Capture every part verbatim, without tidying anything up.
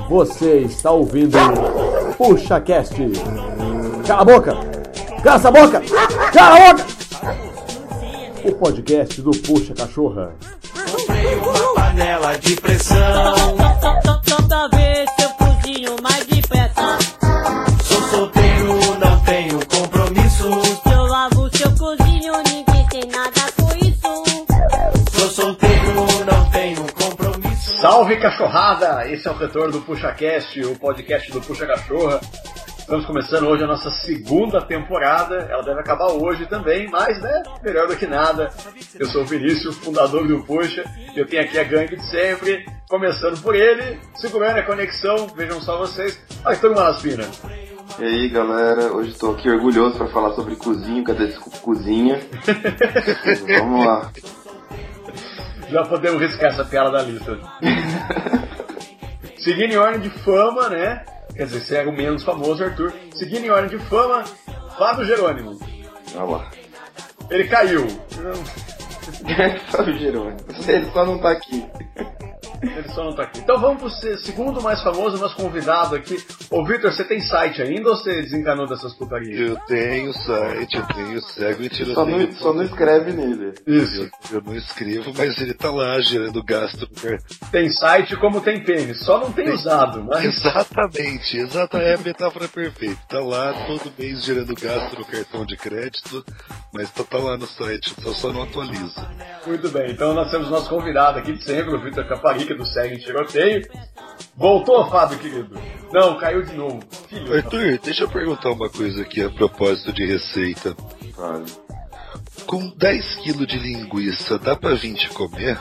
Você está ouvindo o PuxaCast. Cala a boca! Cala essa boca! Cala a boca! O podcast do Puxa Cachorra. Comprei uma panela de pressão. Toda vez eu cozinho mais depressa. Sou solteiro, não tenho compromisso. Se eu lavo, se eu cozinho, ninguém tem nada com isso. Sou solteiro, não tenho compromisso. Salve cachorrada! Esse é o retorno do PuxaCast, o podcast do Puxa Cachorra. Estamos começando hoje a nossa segunda temporada. Ela deve acabar hoje também, mas, né, melhor do que nada. Eu sou o Vinícius, fundador do Puxa, e eu tenho aqui a gangue de sempre, começando por ele, segurando a conexão, vejam só vocês. Olha que todo mundo aspira. E aí galera, hoje estou aqui orgulhoso para falar sobre cozinho, cadê esse cozinha? Vamos lá. Já podemos riscar essa piada da lista. Seguindo em ordem de fama, né? Quer dizer, você é o menos famoso, Arthur. Seguindo em ordem de fama, Fábio Jerônimo. Olha lá. Ele caiu. Fábio Jerônimo. Ele só não tá aqui. Ele só não tá aqui. Então vamos pro segundo mais famoso, nosso convidado aqui. Ô Victor, você tem site ainda ou você desencanou dessas putarias? Eu tenho site, eu tenho cego e tiro. Só não, só não escreve nele. Isso. Eu, eu não escrevo, mas ele tá lá gerando gasto. Tem site como tem pênis, só não tem, tem usado, mas... Exatamente, exata é a metáfora perfeita. Tá lá todo mês gerando gasto no cartão de crédito, mas tá, tá lá no site, só, só não atualiza. Muito bem, então nós temos nosso convidado aqui de sempre, o Victor Caparica, do Segue em Tiroteio. Voltou, Fábio, querido? Não, caiu de novo. Filho, Arthur, deixa eu perguntar uma coisa aqui a propósito de receita. Vale. Com dez quilos de linguiça, dá pra vinte comer?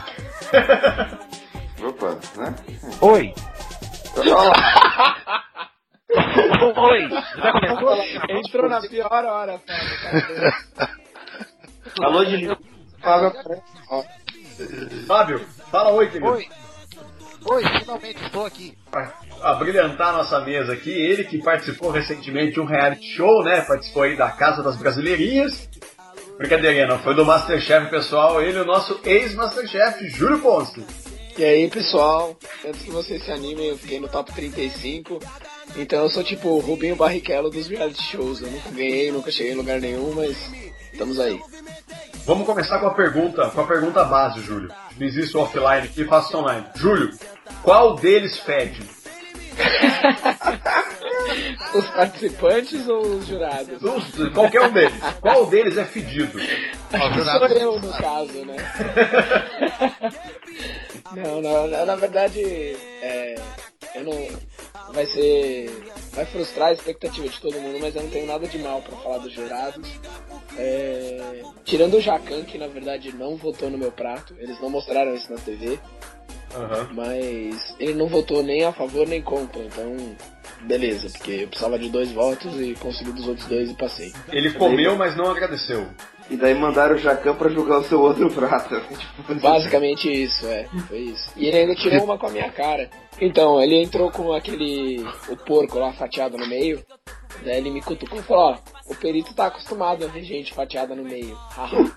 Opa, né? Oi! Olha lá. Oi! Já começou? Entrou na pior hora, Fábio. Alô, de Fábio aparece. Ó. Fábio, fala oi, querido. Oi! Oi, finalmente estou aqui. A brilhantar nossa mesa aqui, ele que participou recentemente de um reality show, né? Participou aí da Casa das Brasileirinhas. Brincadeirinha, não foi do Masterchef, pessoal. Ele, o nosso ex-Masterchef, Júlio Ponce. E aí, pessoal, antes que vocês se animem, eu fiquei no top trinta e cinco. Então eu sou tipo o Rubinho Barrichello dos reality shows. Eu nunca ganhei, nunca cheguei em lugar nenhum, mas estamos aí. Vamos começar com a pergunta, com a pergunta base, Júlio. Fiz isso offline aqui, faço online. Júlio, qual deles fede? Os participantes ou os jurados? Os, qualquer um deles. Qual deles é fedido? Sou eu, no caso, né? Não, não, na, na verdade, é, eu não... Vai ser... Vai frustrar a expectativa de todo mundo, mas eu não tenho nada de mal pra falar dos jurados. É, tirando o Jacan, que na verdade não votou no meu prato, eles não mostraram isso na T V. Uhum. Mas ele não votou nem a favor nem contra, então beleza, porque eu precisava de dois votos e consegui dos outros dois e passei. Ele comeu, mas não agradeceu. E daí mandaram o Jacan pra julgar o seu outro prato. Basicamente isso, é, foi isso. E ele ainda tirou uma com a minha cara. Então, ele entrou com aquele, o porco lá fatiado no meio, daí ele me cutucou e falou, ó, o perito tá acostumado a ver gente fatiada no meio. Caralho,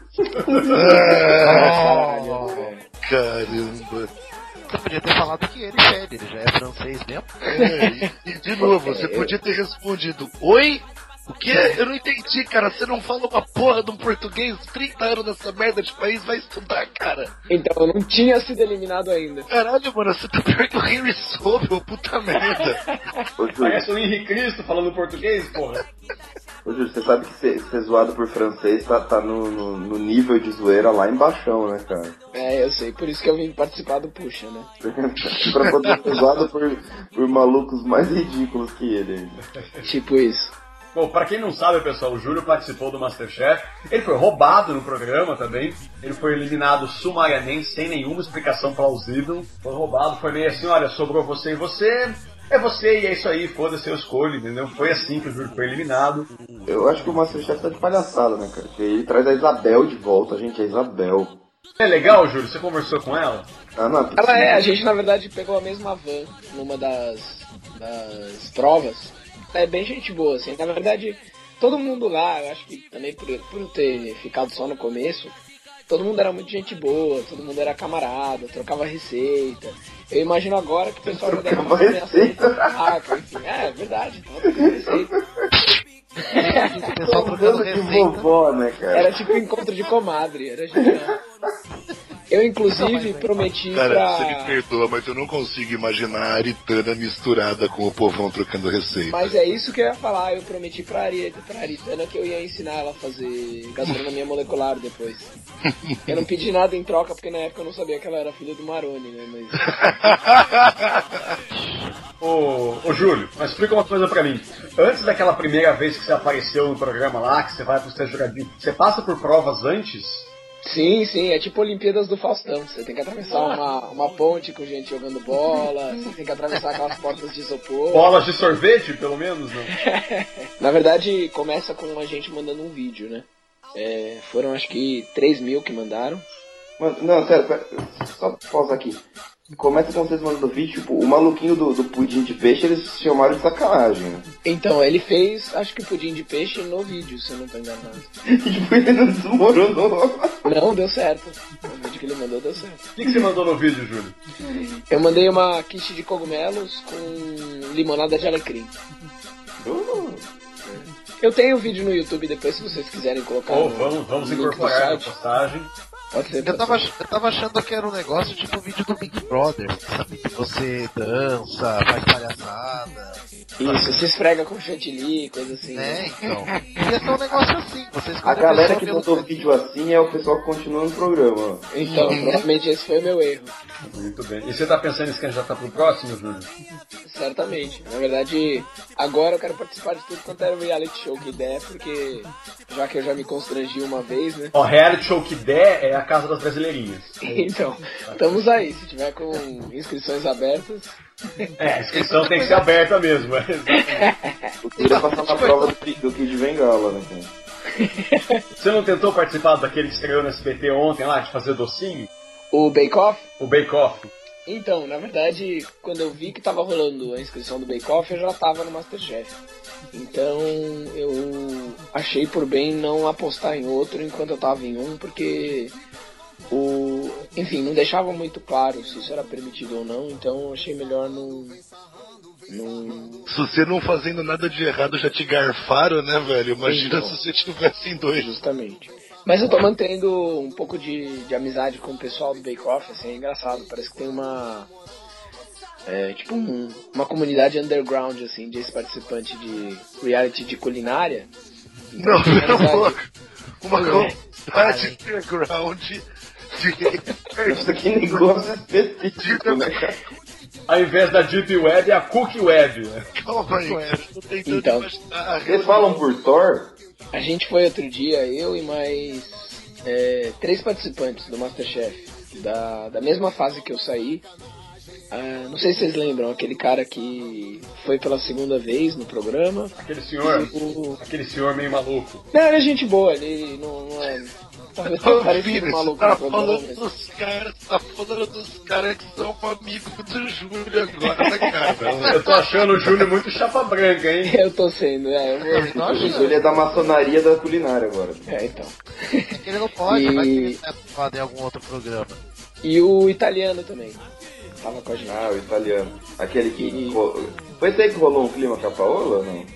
velho. Caramba. Você podia ter falado que ele fede, ele já é francês mesmo. É, e, e de novo, você podia ter respondido, oi? O que? Eu não entendi, cara. Você não fala uma porra de um português, trinta anos nessa merda de país, vai estudar, cara. Então, eu não tinha sido eliminado ainda. Caralho, mano, você tá pior que o Henry Sobel, puta merda. Ô, Júlio, Parece o Henrique Cristo falando português, porra. ô, Júlio, você sabe que ser, ser zoado por francês tá, tá no, no, no nível de zoeira lá embaixo, né, cara? É, eu sei, por isso que eu vim participar do Puxa, né? Pra poder ser zoado por, por malucos mais ridículos que ele. Tipo isso. Bom, pra quem não sabe, pessoal, o Júlio participou do Masterchef. Ele foi roubado no programa também. Ele foi eliminado sumariamente, sem nenhuma explicação plausível. Foi roubado, foi meio assim, olha, sobrou você e você... É você e é isso aí, foda-se, eu escolho, entendeu? Foi assim que o Júlio foi eliminado. Eu acho que o Masterchef tá de palhaçada, né, cara? Porque ele traz a Isabel de volta, gente, a Isabel. É legal, Júlio? Você conversou com ela? Ah, não, Ela é, a gente na verdade pegou a mesma van numa das, das provas. É bem gente boa, assim. Na verdade, todo mundo lá, eu acho que também por, por eu ter ficado só no começo, todo mundo era muito gente boa, todo mundo era camarada, trocava receita. Eu imagino agora que o pessoal já deve estar ameaçando com barraca, enfim. É, é verdade, tava trocando receita. O pessoal trocando de receita. vovó, né, cara? Era tipo um encontro de comadre, era genial. Eu, inclusive, prometi Cara, pra... você me perdoa, mas eu não consigo imaginar a Aritana misturada com o povão trocando receita. Mas é isso que eu ia falar, eu prometi pra, Ari... pra Aritana que eu ia ensinar ela a fazer gastronomia molecular depois. Eu não pedi nada em troca, porque na época eu não sabia que ela era filha do Maroni, né, mas... Ô, ô Júlio, mas explica uma coisa pra mim. Antes daquela primeira vez que você apareceu no programa lá, que você vai pro seu jogadinho, você passa por provas antes? Sim, sim, é tipo Olimpíadas do Faustão. Você tem que atravessar uma, uma ponte com gente jogando bola, você tem que atravessar aquelas portas de isopor. Bolas de sorvete, pelo menos, não? Na verdade, começa com a gente mandando um vídeo, né? É, foram acho que três mil que mandaram. Mano, não, sério, pera, só pausa aqui. Começa com vocês mandando vídeo, tipo, o maluquinho do, do pudim de peixe, eles chamaram de sacanagem, né? Então, ele fez, acho que o pudim de peixe no vídeo, se eu não tô enganado. E tipo, ele não desmoronou. Não, deu certo. O vídeo que ele mandou deu certo. O que, que você mandou no vídeo, Júlio? Eu mandei uma quiche de cogumelos com limonada de alecrim. Uh. Eu tenho o vídeo no YouTube depois, se vocês quiserem colocar. Oh, no, vamos vamos no link do incorporar na site. postagem. Pode ser, Eu pode tava, ser. eu tava achando que era um negócio tipo o vídeo do Big Brother, sabe? Que você dança, faz palhaçada. Isso, se esfrega com chantilly, coisa assim. Né, então. Ia ser um negócio assim. Você A escolhe galera pessoa que pelo mandou caminho. vídeo assim é o pessoal que continua no programa. Então, provavelmente esse foi o meu erro. Muito bem. E você tá pensando em se candidatar pro próximo, Júlio? Certamente. Na verdade, agora eu quero participar de tudo quanto era reality show que der, porque já que eu já me constrangi uma vez, né? Ó, reality show que der é a Casa das Brasileirinhas. Então, estamos aí. Se tiver com inscrições abertas. É, a inscrição tem que ser aberta mesmo. É, Eu queria passar na prova do, Ki- do Kid Bengala, né, cara? você não tentou participar daquele que estreou no S B T ontem lá, de fazer docinho? O Bake Off? O Bake Off. Então, na verdade, quando eu vi que tava rolando a inscrição do Bake Off, eu já tava no Masterchef. Então, eu achei por bem não apostar em outro enquanto eu tava em um, porque o, enfim, não deixava muito claro se isso era permitido ou não, então eu achei melhor não, não... Se você não fazendo nada de errado já te garfaram, né, velho? Imagina Então. se você tivesse em dois. Justamente. Mas eu tô mantendo um pouco de, de amizade com o pessoal do Bake Off, assim, é engraçado, parece que tem uma... É, tipo um, uma comunidade underground, assim, de ex-participante de reality de culinária. Então, Não, tem não, amizade. uma É. comunidade underground de... Isso que negócio específico, né, cara? Ao invés da Deep Web, é a Cookie Web. Né? Calma aí, cara. Tô tentando Então. imaginar. Vocês falam por Thor? A gente foi outro dia, eu e mais é, três participantes do Masterchef, da, da mesma fase que eu saí. Ah, não sei se vocês lembram, aquele cara que foi pela segunda vez no programa. Aquele senhor, O- aquele senhor meio maluco. Não, ele é gente boa, ele não, não é... Talvez tenha Ô, parecido filho, maluco você tá no programa. falando mas- dos caras, tá falando dos caras que são amigos do Júlio agora, né, cara? Eu tô achando o Júlio muito chapa branca, hein? Eu tô sendo, é, eu vou... Não, Isso, ele é da maçonaria da culinária agora. É, então. acho que ele não pode, E- vai que ele é aprovado em algum outro programa. E o italiano também. Tava com a gente. Ah, o italiano. Aquele que... E- ro- Foi esse aí que rolou um clima com a Paola ou não?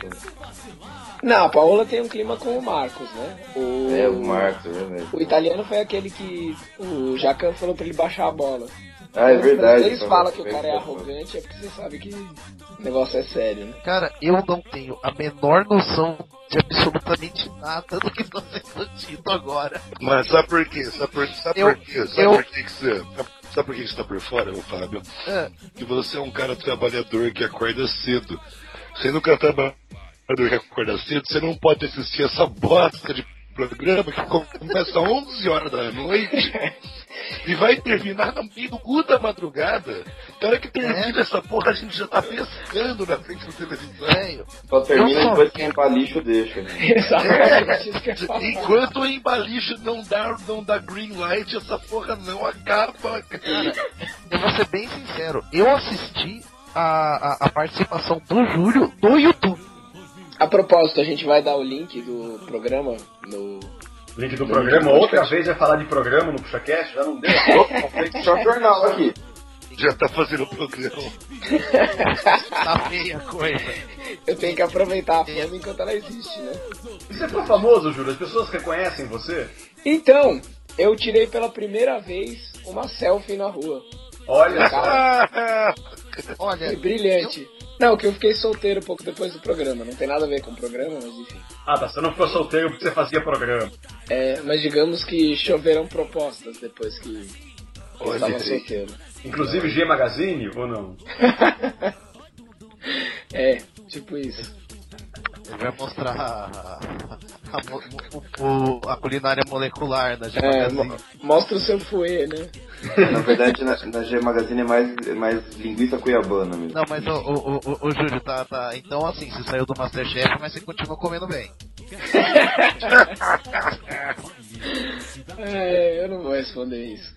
Não, a Paola tem um clima com o Marcos, né? O... É, o Marcos, é verdade. O italiano foi aquele que o Jacan falou pra ele baixar a bola. Ah, é verdade. Eles então, falam que o foi cara é bom. arrogante, é porque você sabe que o negócio é sério, né? Cara, eu não tenho a menor noção de absolutamente nada do que tá sendo dito agora. Mas sabe por quê? Sabe por, sabe Eu- por quê? Sabe eu- por quê que você... Sabe por que você tá por fora, ô Fábio? É, Que você é um cara trabalhador que acorda cedo. Sendo um cara trabalhador que acorda cedo, você não pode assistir essa bosta de programa que começa às onze horas da noite e vai terminar no meio do cu da madrugada. Na hora que termina É. essa porra, a gente já tá pescando na frente da televisão. velho. Só termina Eu só- depois que limpar lixo deixa. Né? Exatamente isso que eu ia falar. Enquanto o embalicho não dá, não dá green light, essa porra não acaba, cara. Eu vou ser bem sincero, eu assisti a, a, a participação do Júlio no YouTube. A propósito, a gente vai dar o link do programa no... Link do programa. Outra vez vai falar de programa no PuxaCast, já não deu. Tem que só jornal aqui. Já tá fazendo o programa. Tá feia a coisa. Eu tenho que aproveitar a fama enquanto ela existe, né? E você ficou famoso, Júlio? As pessoas reconhecem você? Então, eu tirei pela primeira vez uma selfie na rua. Olha, cara. Olha, Foi brilhante. Não, que eu fiquei solteiro pouco depois do programa. Não tem nada a ver com o programa, mas enfim. Ah, tá. Você não ficou solteiro porque você fazia programa. É, mas digamos que choveram propostas depois que eu Olha, estava solteiro. Inclusive G Magazine, ou não? É, tipo isso. Ele vai mostrar a, a, a, o- o- a culinária molecular da G É, Magazine. mo- mostra o seu fouet, né? Na verdade, na, na G Magazine é mais, é mais linguiça cuiabana mesmo. Não, mas o, o, o, o Júlio, tá, tá. Então assim, você saiu do Masterchef, mas você continua comendo bem. É, eu não vou responder isso.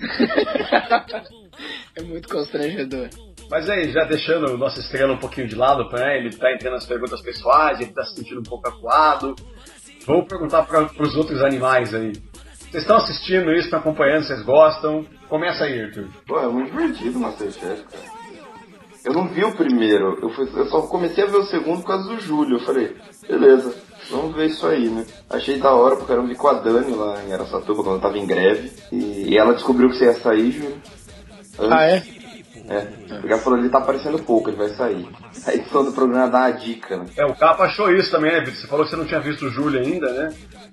É muito constrangedor. Mas aí, já deixando o nosso estrela um pouquinho de lado, né? Ele tá entrando nas perguntas pessoais, ele tá se sentindo um pouco acuado. Vou perguntar para os outros animais aí. Vocês estão assistindo isso, estão acompanhando, vocês gostam? Começa aí, Arthur. Pô, é muito divertido o Masterchef, cara. Eu não vi o primeiro, eu, fui, eu só comecei a ver o segundo por causa do Júlio. Eu falei, beleza, vamos ver isso aí, né? Achei da hora, porque eu vi com a Dani lá em Araçatuba, quando eu tava em greve. E, e ela descobriu que você ia sair, Júlio. Antes. Ah, é? É, porque ela falou, ele tá aparecendo pouco, ele vai sair. Aí falando do programa dá uma dica, né? É, o Capa achou isso também, né, Vitor? Você falou que você não tinha visto o Júlio ainda, né?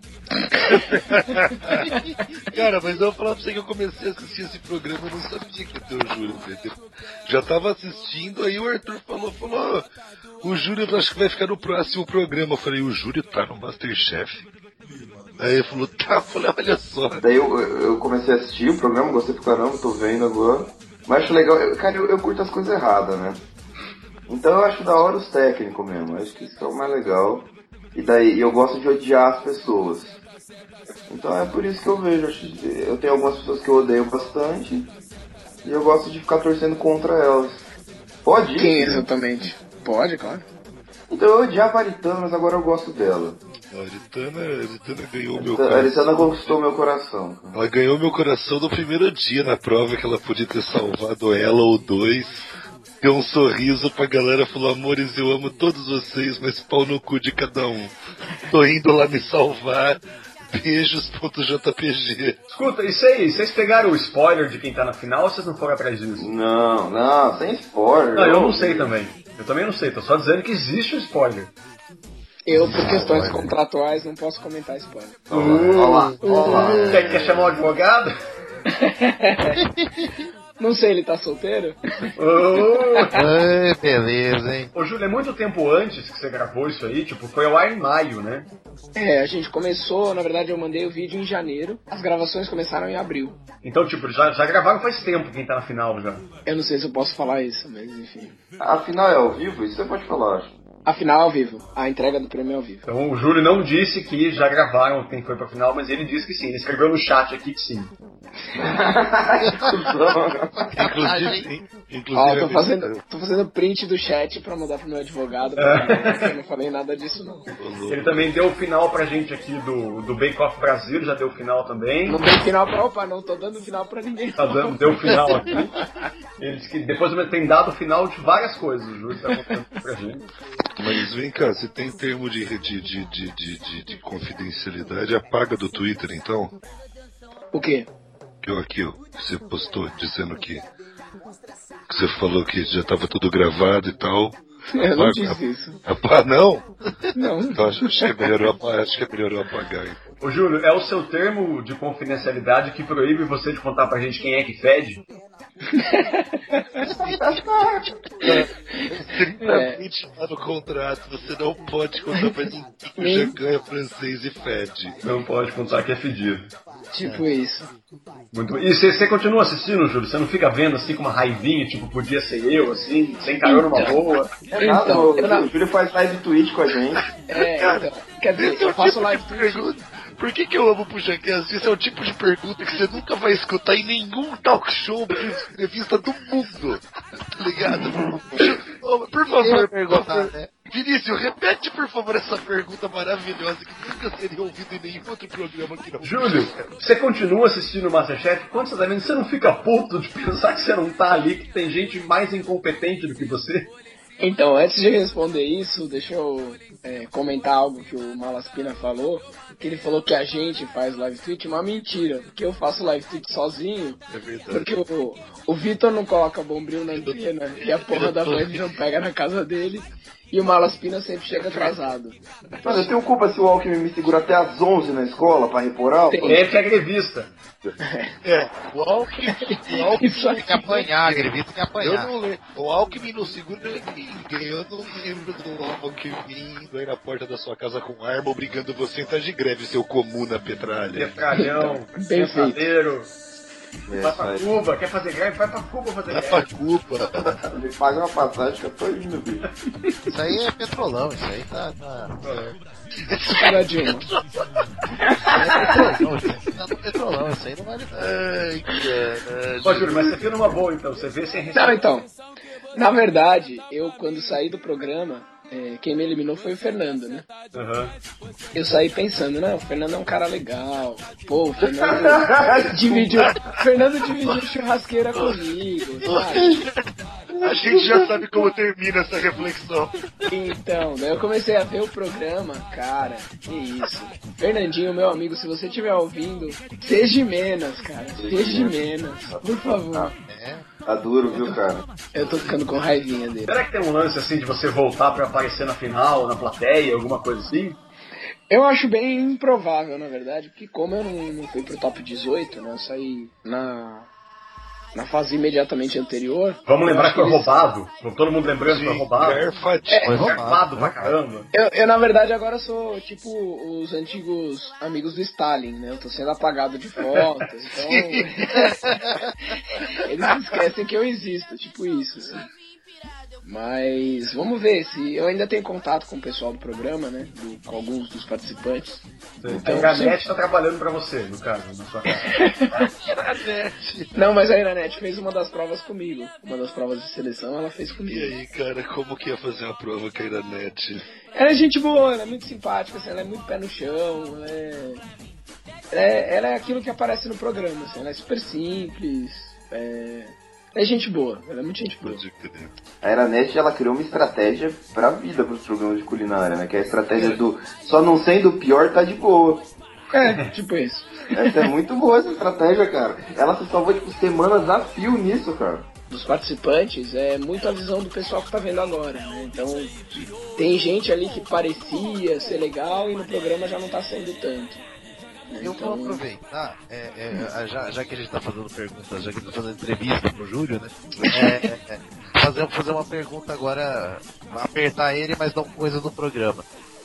Cara, mas eu vou falar pra você que eu comecei a assistir esse programa, eu não sabia que ia ter o Júlio. Entendeu? Já tava assistindo, aí o Arthur falou, falou, oh, o Júlio acho que vai ficar no próximo programa. Eu falei, o Júlio tá no Masterchef? Aí ele falou, tá, eu falei, olha só. Daí eu, eu comecei a assistir o programa, gostei pra caramba, tô vendo agora. Mas acho legal, eu, cara, eu, eu curto as coisas erradas, né? Então eu acho da hora os técnicos mesmo, acho que isso é o mais legal. E daí eu gosto de odiar as pessoas. Então é por isso que eu vejo, eu tenho algumas pessoas que eu odeio bastante e eu gosto de ficar torcendo contra elas. Pode ir? Quem exatamente? Pode, claro. Então eu odiava a Aritana, mas agora eu gosto dela. A Aritana, a Aritana ganhou meu A coração. Aritana conquistou meu coração. Ela ganhou meu coração no primeiro dia na prova, que ela podia ter salvado ela ou dois. Deu um sorriso pra galera, falou, amores, eu amo todos vocês, mas pau no cu de cada um. Tô indo lá me salvar. Beijos.jpg. Escuta, isso aí, vocês pegaram o spoiler de quem tá na final ou vocês não foram atrás disso? Não, não, sem spoiler. Não, eu não sei também. Eu também não sei, tô só dizendo que existe o spoiler. Eu, por questões contratuais, não posso comentar spoiler. Olá, olá. Quer, quer chamar o advogado? Não sei, ele tá solteiro? Oh. Ai, beleza, hein? Ô, Júlio, é muito tempo antes que você gravou isso aí, tipo, foi ao ar em maio, né? É, a gente começou, na verdade eu mandei o vídeo em janeiro, as gravações começaram em abril. Então, tipo, já, já gravaram faz tempo quem tá na final já. Eu não sei se eu posso falar isso, mas enfim. Afinal é ao vivo? Isso você pode falar, acho. A final é ao vivo, a entrega do prêmio é ao vivo. Então o Júlio não disse que já gravaram quem foi pra final, mas ele disse que sim. Ele escreveu no chat aqui que sim. Inclusive, inclusive Ó, tô fazendo, tô fazendo print do chat pra mandar pro meu advogado, porque eu não falei nada disso não. Ele também deu o final pra gente aqui do, do Bake Off Brasil, já deu o final também. Não tem final pra opa, não tô dando final pra ninguém. Tá dando, deu o final aqui. Ele disse que depois tem dado o final de várias coisas, o Júlio tá contando pra gente. Mas vem cá, você tem termo de, de, de, de, de, de, de confidencialidade, apaga do Twitter então? O quê? Que eu aqui, ó, que você postou dizendo que, que você falou que já tava tudo gravado e tal. Eu não Apaga- disse isso. Apa, não? Não. Então acho, acho que é melhor eu apagar, acho que é melhor eu apagar. Então. Ô Júlio, é o seu termo de confidencialidade que proíbe você de contar pra gente quem é que fede? Estritamente lá no contrato, você não pode contar pra ninguém que o Jacan é francês e fede. Não pode contar que é fedido. Tipo isso. Muito... E você você continua assistindo, Júlio? Você não fica vendo assim com uma raivinha, tipo, podia ser eu, assim, sem carona numa boa? É nada, Então, o, eu não- o Júlio faz live Twitch com a gente. É, então, quer dizer, eu faço live de pergunta. Por que, que eu amo o Jacan? Isso é o tipo de pergunta que você nunca vai escutar em nenhum talk show, entrevista do mundo. Tá ligado? Por Eu favor, perguntar, né? Vinícius, repete por favor essa pergunta maravilhosa que nunca seria ouvida em nenhum outro programa aqui não. Júlio, você continua assistindo o Masterchef? Quando você tá vendo, você não fica puto de pensar que você não tá ali, que tem gente mais incompetente do que você? Então, antes de responder isso, deixa eu é, comentar algo que o Malaspina falou, que ele falou que a gente faz live tweet, uma mentira, porque eu faço live tweet sozinho, É verdade. porque o, o Vitor não coloca bombril na antena e a porra da Band não pega na casa dele, e o Malaspina sempre chega atrasado. Mano, eu tenho culpa se o Alckmin me segura até às onze na escola pra repor aula? Tem. É que é grevista. É, o Alckmin, o Alckmin Isso Tem que apanhar, grevista tem que eu apanhar. não lembro. O Alckmin no seguro ninguém. Eu não lembro do Alckmin indo aí na porta da sua casa com arma obrigando você a entrar de greve, seu comuna petralha. Trapalhão, Bem feito. pesadeiro. É, Vai pra faz. Cuba, quer fazer greve? Vai pra Cuba fazer Vai greve. pra culpa. Me paga uma passagem que eu tô indo, bicho. Isso aí é petrolão, isso aí tá. tá... Cara, Dilma. É petrolão, isso aí tá no petrolão, isso aí não vale nada. Ai, caralho. Ó, Júlio, mas você viu numa boa então, você vê sem Não, receber. então, na verdade, eu quando saí do programa, é, quem me eliminou foi o Fernando, né? Aham. Eu saí pensando, não, o Fernando é um cara legal. Pô, o Fernando dividiu, o Fernando dividiu churrasqueira comigo, sabe? A gente já sabe como termina essa reflexão. Então, daí eu comecei a ver o programa, cara, que isso. Fernandinho, meu amigo, se você estiver ouvindo, seja de menos, cara, seja de menos, por favor. Tá duro, viu, cara? Eu tô ficando com raivinha dele. Será que tem um lance assim de você voltar pra aparecer na final, na plateia, alguma coisa assim? Eu acho bem improvável, na verdade, porque como eu não, não fui pro top dezoito, né, eu saí na, na fase imediatamente anterior. Vamos eu lembrar acho que foi eles- roubado. Todo mundo lembrando que foi roubado. Garfatinho. É, Foi Roubado roubado, pra né? caramba. Eu, eu, na verdade, agora sou, tipo, os antigos amigos do Stalin, né? Eu tô sendo apagado de fotos, então... Eles esquecem que eu existo, tipo isso, assim. Mas, vamos ver, se eu ainda tenho contato com o pessoal do programa, né? Do, com alguns dos participantes. A Iranet tá trabalhando pra você, no caso, na sua casa. Não, mas a Iranet fez uma das provas comigo. Uma das provas de seleção ela fez E comigo. aí, cara, como que ia fazer uma prova com a Iranet? Ela é gente boa, ela é muito simpática, assim, ela é muito pé no chão, ela é... Ela é, ela é aquilo que aparece no programa, assim, ela é super simples, é... é gente boa, ela é muito gente boa. Pode crer. A Iranet, ela criou uma estratégia pra vida pros programas de culinária, né? Que é a estratégia do só não sendo o pior, tá de boa. É, tipo isso. Essa é muito boa essa estratégia, cara. Ela se salvou, tipo, semanas a fio nisso, cara. Dos participantes, é muito a visão do pessoal que tá vendo agora, né? Então, tem gente ali que parecia ser legal e no programa já não tá sendo tanto. Eu vou Então, aproveitar, é, é, já, já que a gente tá fazendo perguntas, já que a gente tá fazendo entrevista pro Júlio, né? É, é, é, fazer, fazer uma pergunta agora, apertar ele, mas não coisa do programa.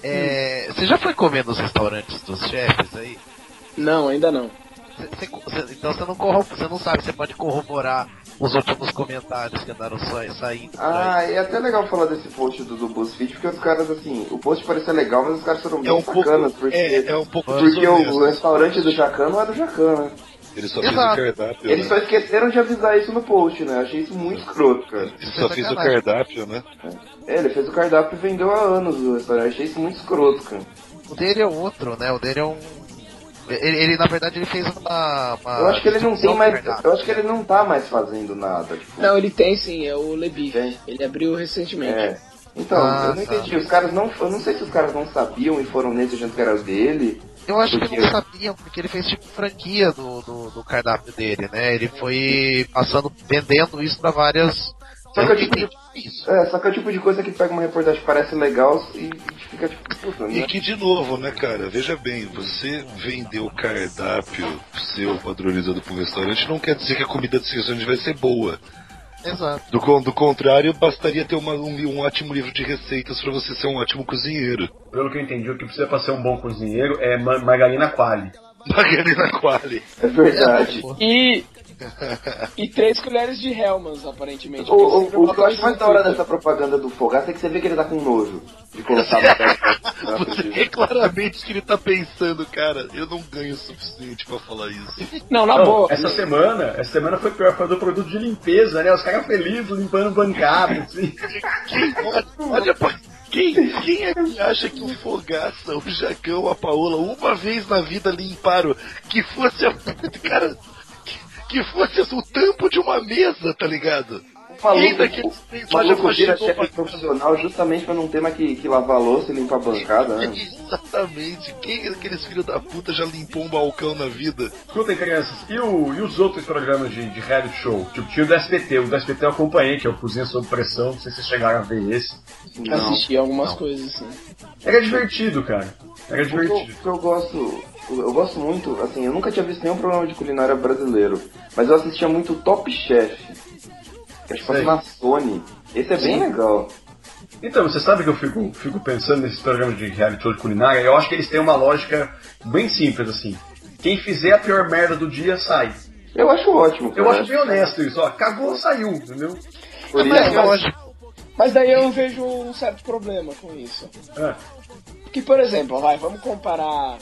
É, você já foi comer nos restaurantes dos chefes aí? não, ainda não. Cê, cê, então você não, corro, você não sabe, você pode corroborar os últimos comentários que andaram sa, saindo. por aí. Ah, e é até legal falar desse post do, do BuzzFeed, porque os caras, assim, o post parecia legal, mas os caras foram É bem um pouco. sacanas, porque, É, é um pouco porque o, desonesto. o restaurante do Jacan não é do Jacan, né? Ele só fez Exato. o cardápio. Eles né? só esqueceram de avisar isso no post, né? Achei isso muito escroto, cara. Ele só fez o Sacanagem. cardápio, né? É, ele fez o cardápio e vendeu há anos o restaurante. Achei isso muito escroto, cara. O dele é outro, né? O dele é um. Ele, ele, na verdade, ele fez uma. uma Eu acho que ele não tem distribuição mais. do cardápio. Eu acho que ele não tá mais fazendo nada. Tipo, Não, ele tem sim, é o Lebif. Tem. Ele abriu recentemente. é. Então, Ah, eu não tá. entendi. Os caras não. Eu não sei se os caras não sabiam e foram nesse achando que era o dele. Eu acho que Porque- não sabiam, porque ele fez tipo franquia do, do, do cardápio dele, né? Ele foi passando, vendendo isso pra várias. Só que é o tipo de, Isso. é, só que é o tipo de coisa que pega uma reportagem que parece legal e fica tipo, puta, E né? que, de novo, né, cara? Veja bem, você vendeu o cardápio seu padronizado para um restaurante, não quer dizer que a comida desse restaurante vai ser boa. Exato. Do, con- do contrário, bastaria ter uma- um, um ótimo livro de receitas para você ser um ótimo cozinheiro. Pelo que eu entendi, o que precisa pra ser um bom cozinheiro é ma- margarina quali. Margarina Quali. É verdade. E. E três colheres de Hellmann's, aparentemente. O, porque o, sempre o que eu botam acho mais isso da hora no dessa propaganda do Fogaça é que você vê que ele tá com nojo de colocar no Você vê claramente que ele tá pensando, cara, eu não ganho o suficiente pra falar isso. Não, na Não, boa. essa semana, essa semana foi pior, foi do produto de limpeza, né? Os caras felizes limpando bancada, assim. Olha, olha pra quem? Quem é que acha que o Fogaça, o Jacão, a Paola, uma vez na vida limparam que fosse a... Cara, que, que fosse o tampo de uma mesa, tá ligado? Falou que o maluco vira chefe profissional justamente pra não ter mais que, que lavar a louça e limpar a bancada, né? Exatamente. Quem aqueles filhos da puta já limpou um balcão na vida? Escutem, crianças, e, o, e os outros programas de, de reality show? Tipo, tinha o do S B T, o do S B T eu acompanhei, que é o Cozinha Sob Pressão, não sei se vocês chegaram a ver esse. Não. Assisti algumas não. coisas assim. Era divertido, cara. Era divertido. O que, eu, o que eu gosto... Eu gosto muito, assim, eu nunca tinha visto nenhum programa de culinária brasileiro, mas eu assistia muito Top Chef. Que acho que passa na Sony. Esse é bem Sim. legal. Então, você sabe que eu fico, fico pensando nesses programas de reality show de culinária? Eu acho que eles têm uma lógica bem simples, assim. Quem fizer a pior merda do dia, sai. Eu acho ótimo, cara. Eu acho bem honesto isso, ó. Cagou, saiu, entendeu? Por mas, isso, mas, mas daí eu vejo um certo problema com isso. É. Porque, por exemplo, vai, vamos comparar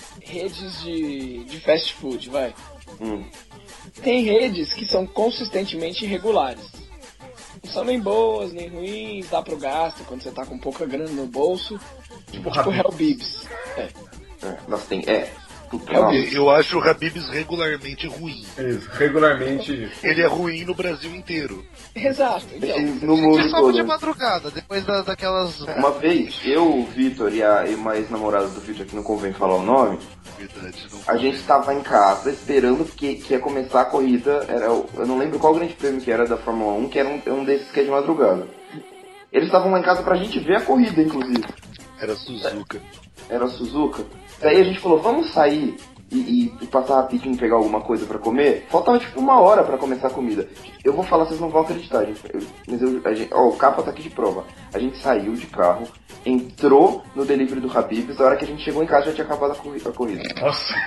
redes de, de fast food, vai. Hum. Tem redes que são consistentemente irregulares. Não são nem boas, nem ruins, dá pro gasto quando você tá com pouca grana no bolso. Tipo, tipo Hellbibs. É. É, nossa, tem, é. Eu, eu acho o Habib's regularmente ruim. Isso, regularmente. Ele é ruim no Brasil inteiro. Exato. Então, no mundo todo. de madrugada, depois da, daquelas... Uma vez, eu, o Vitor e a, e uma ex-namorada do Vitor, que não convém falar o nome, Verdade, não a gente estava em casa esperando que, que ia começar a corrida. Era, eu não lembro qual grande prêmio que era da Fórmula um, que era um, um desses que é de madrugada. Eles estavam lá em casa pra gente ver a corrida, inclusive. Era Suzuka. Era Suzuka. Daí a gente falou, vamos sair e, e, e passar rapidinho e pegar alguma coisa pra comer. Faltava tipo uma hora pra começar a comida. Eu vou falar, vocês não vão acreditar, gente. Eu, mas eu, a gente, ó, o capa tá aqui de prova. A gente saiu de carro, entrou no delivery do Habib's, a hora que a gente chegou em casa já tinha acabado a, corri- a corrida. Nossa!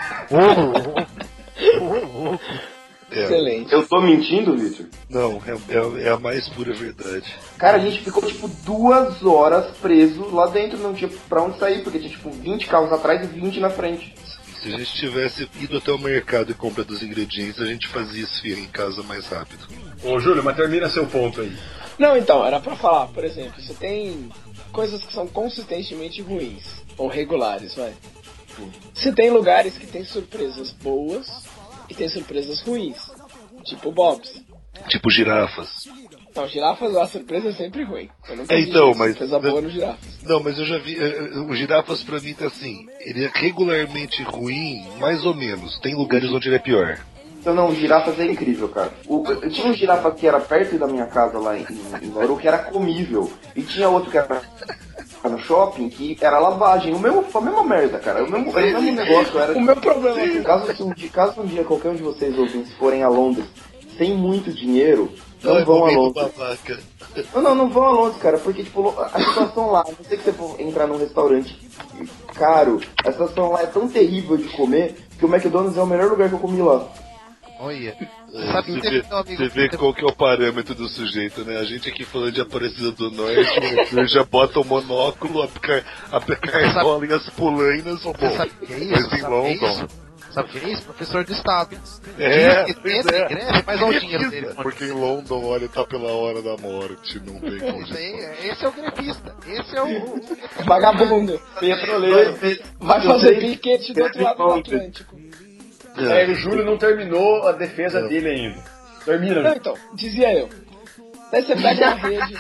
É. Excelente. Eu tô mentindo, Victor? Não, é, é, é a mais pura verdade. Cara, a gente ficou tipo duas horas preso lá dentro, não tinha pra onde sair, porque tinha tipo vinte carros atrás e vinte na frente. Se a gente tivesse ido até o mercado e compra dos ingredientes, a gente fazia esfirra em casa mais rápido. Ô Júlio, mas termina seu ponto aí. Não, então, era pra falar, por exemplo, você tem coisas que são consistentemente ruins, ou regulares, vai. Você tem lugares que tem surpresas boas e tem surpresas ruins, tipo Bob's. Tipo girafas. Não, girafas, a surpresa é sempre ruim. Eu nunca É, vi então, mas... surpresa boa no girafas. Não, mas eu já vi... O girafas pra mim tá assim, ele é regularmente ruim, mais ou menos. Tem lugares onde ele é pior. Então não, girafas é incrível, cara. O, eu tinha um girafa que era perto da minha casa lá em, em Bauru, que era comível. E tinha outro que era no shopping, que era lavagem. O mesmo, a mesma merda, cara. O mesmo, o mesmo negócio. Era, o meu problema é que... Caso, um dia, caso um dia qualquer um de vocês ouvintes forem a Londres sem muito dinheiro, não, não vão a Londres. Babaca. Não, não, não vão a Londres, cara, porque tipo, a situação lá, não sei que você for entrar num restaurante caro, a situação lá é tão terrível de comer que o McDonald's é o melhor lugar que eu comi lá. Olha, é, sabe, você vê, você vê qual que é o parâmetro do sujeito, né? A gente aqui falando de Aparecida do Norte, o já bota o monóculo, a, car- a cartola e as polainas, pô, sabe o que é isso? em London. Sabe o que é isso? Professor do Estado. É, que pois entra é. em greve, mas olha o dinheiro dele. Porque em London, olha, tá pela hora da morte, não tem como. Esse é o grefista. Esse é o... Vagabundo. Petroleiro. Vai fazer piquete do outro lado do Atlântico. É, o Júlio não terminou a defesa não. dele ainda. Termina. Não, então, dizia eu. Daí você pega uma rede.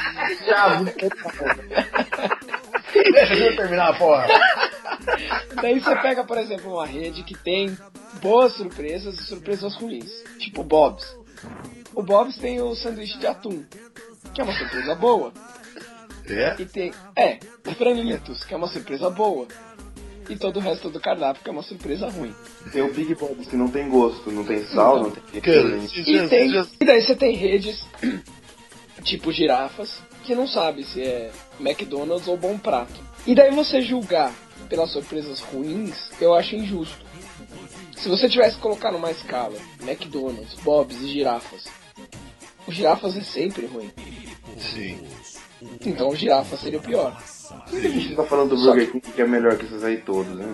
Deixa o Júlio terminar, porra. Daí você pega, por exemplo, uma rede que tem boas surpresas e surpresas ruins. Tipo Bob's. O Bob's tem o sanduíche de atum, que é uma surpresa boa. É? E tem. É, o franlitos, que é uma surpresa boa. E todo o resto do cardápio, que é uma surpresa ruim. Tem o Big Bob's, que não tem gosto, não tem sal, não, não tem... Cara, e, tem já... e daí você tem redes, tipo girafas, que não sabe se é McDonald's ou Bom Prato. E daí você julgar pelas surpresas ruins, eu acho injusto. Se você tivesse que colocar numa escala McDonald's, Bob's e girafas, o girafas é sempre ruim. Sim. Então o girafa seria o pior. Por que a gente tá falando do Burger King que é melhor que esses aí todos, né?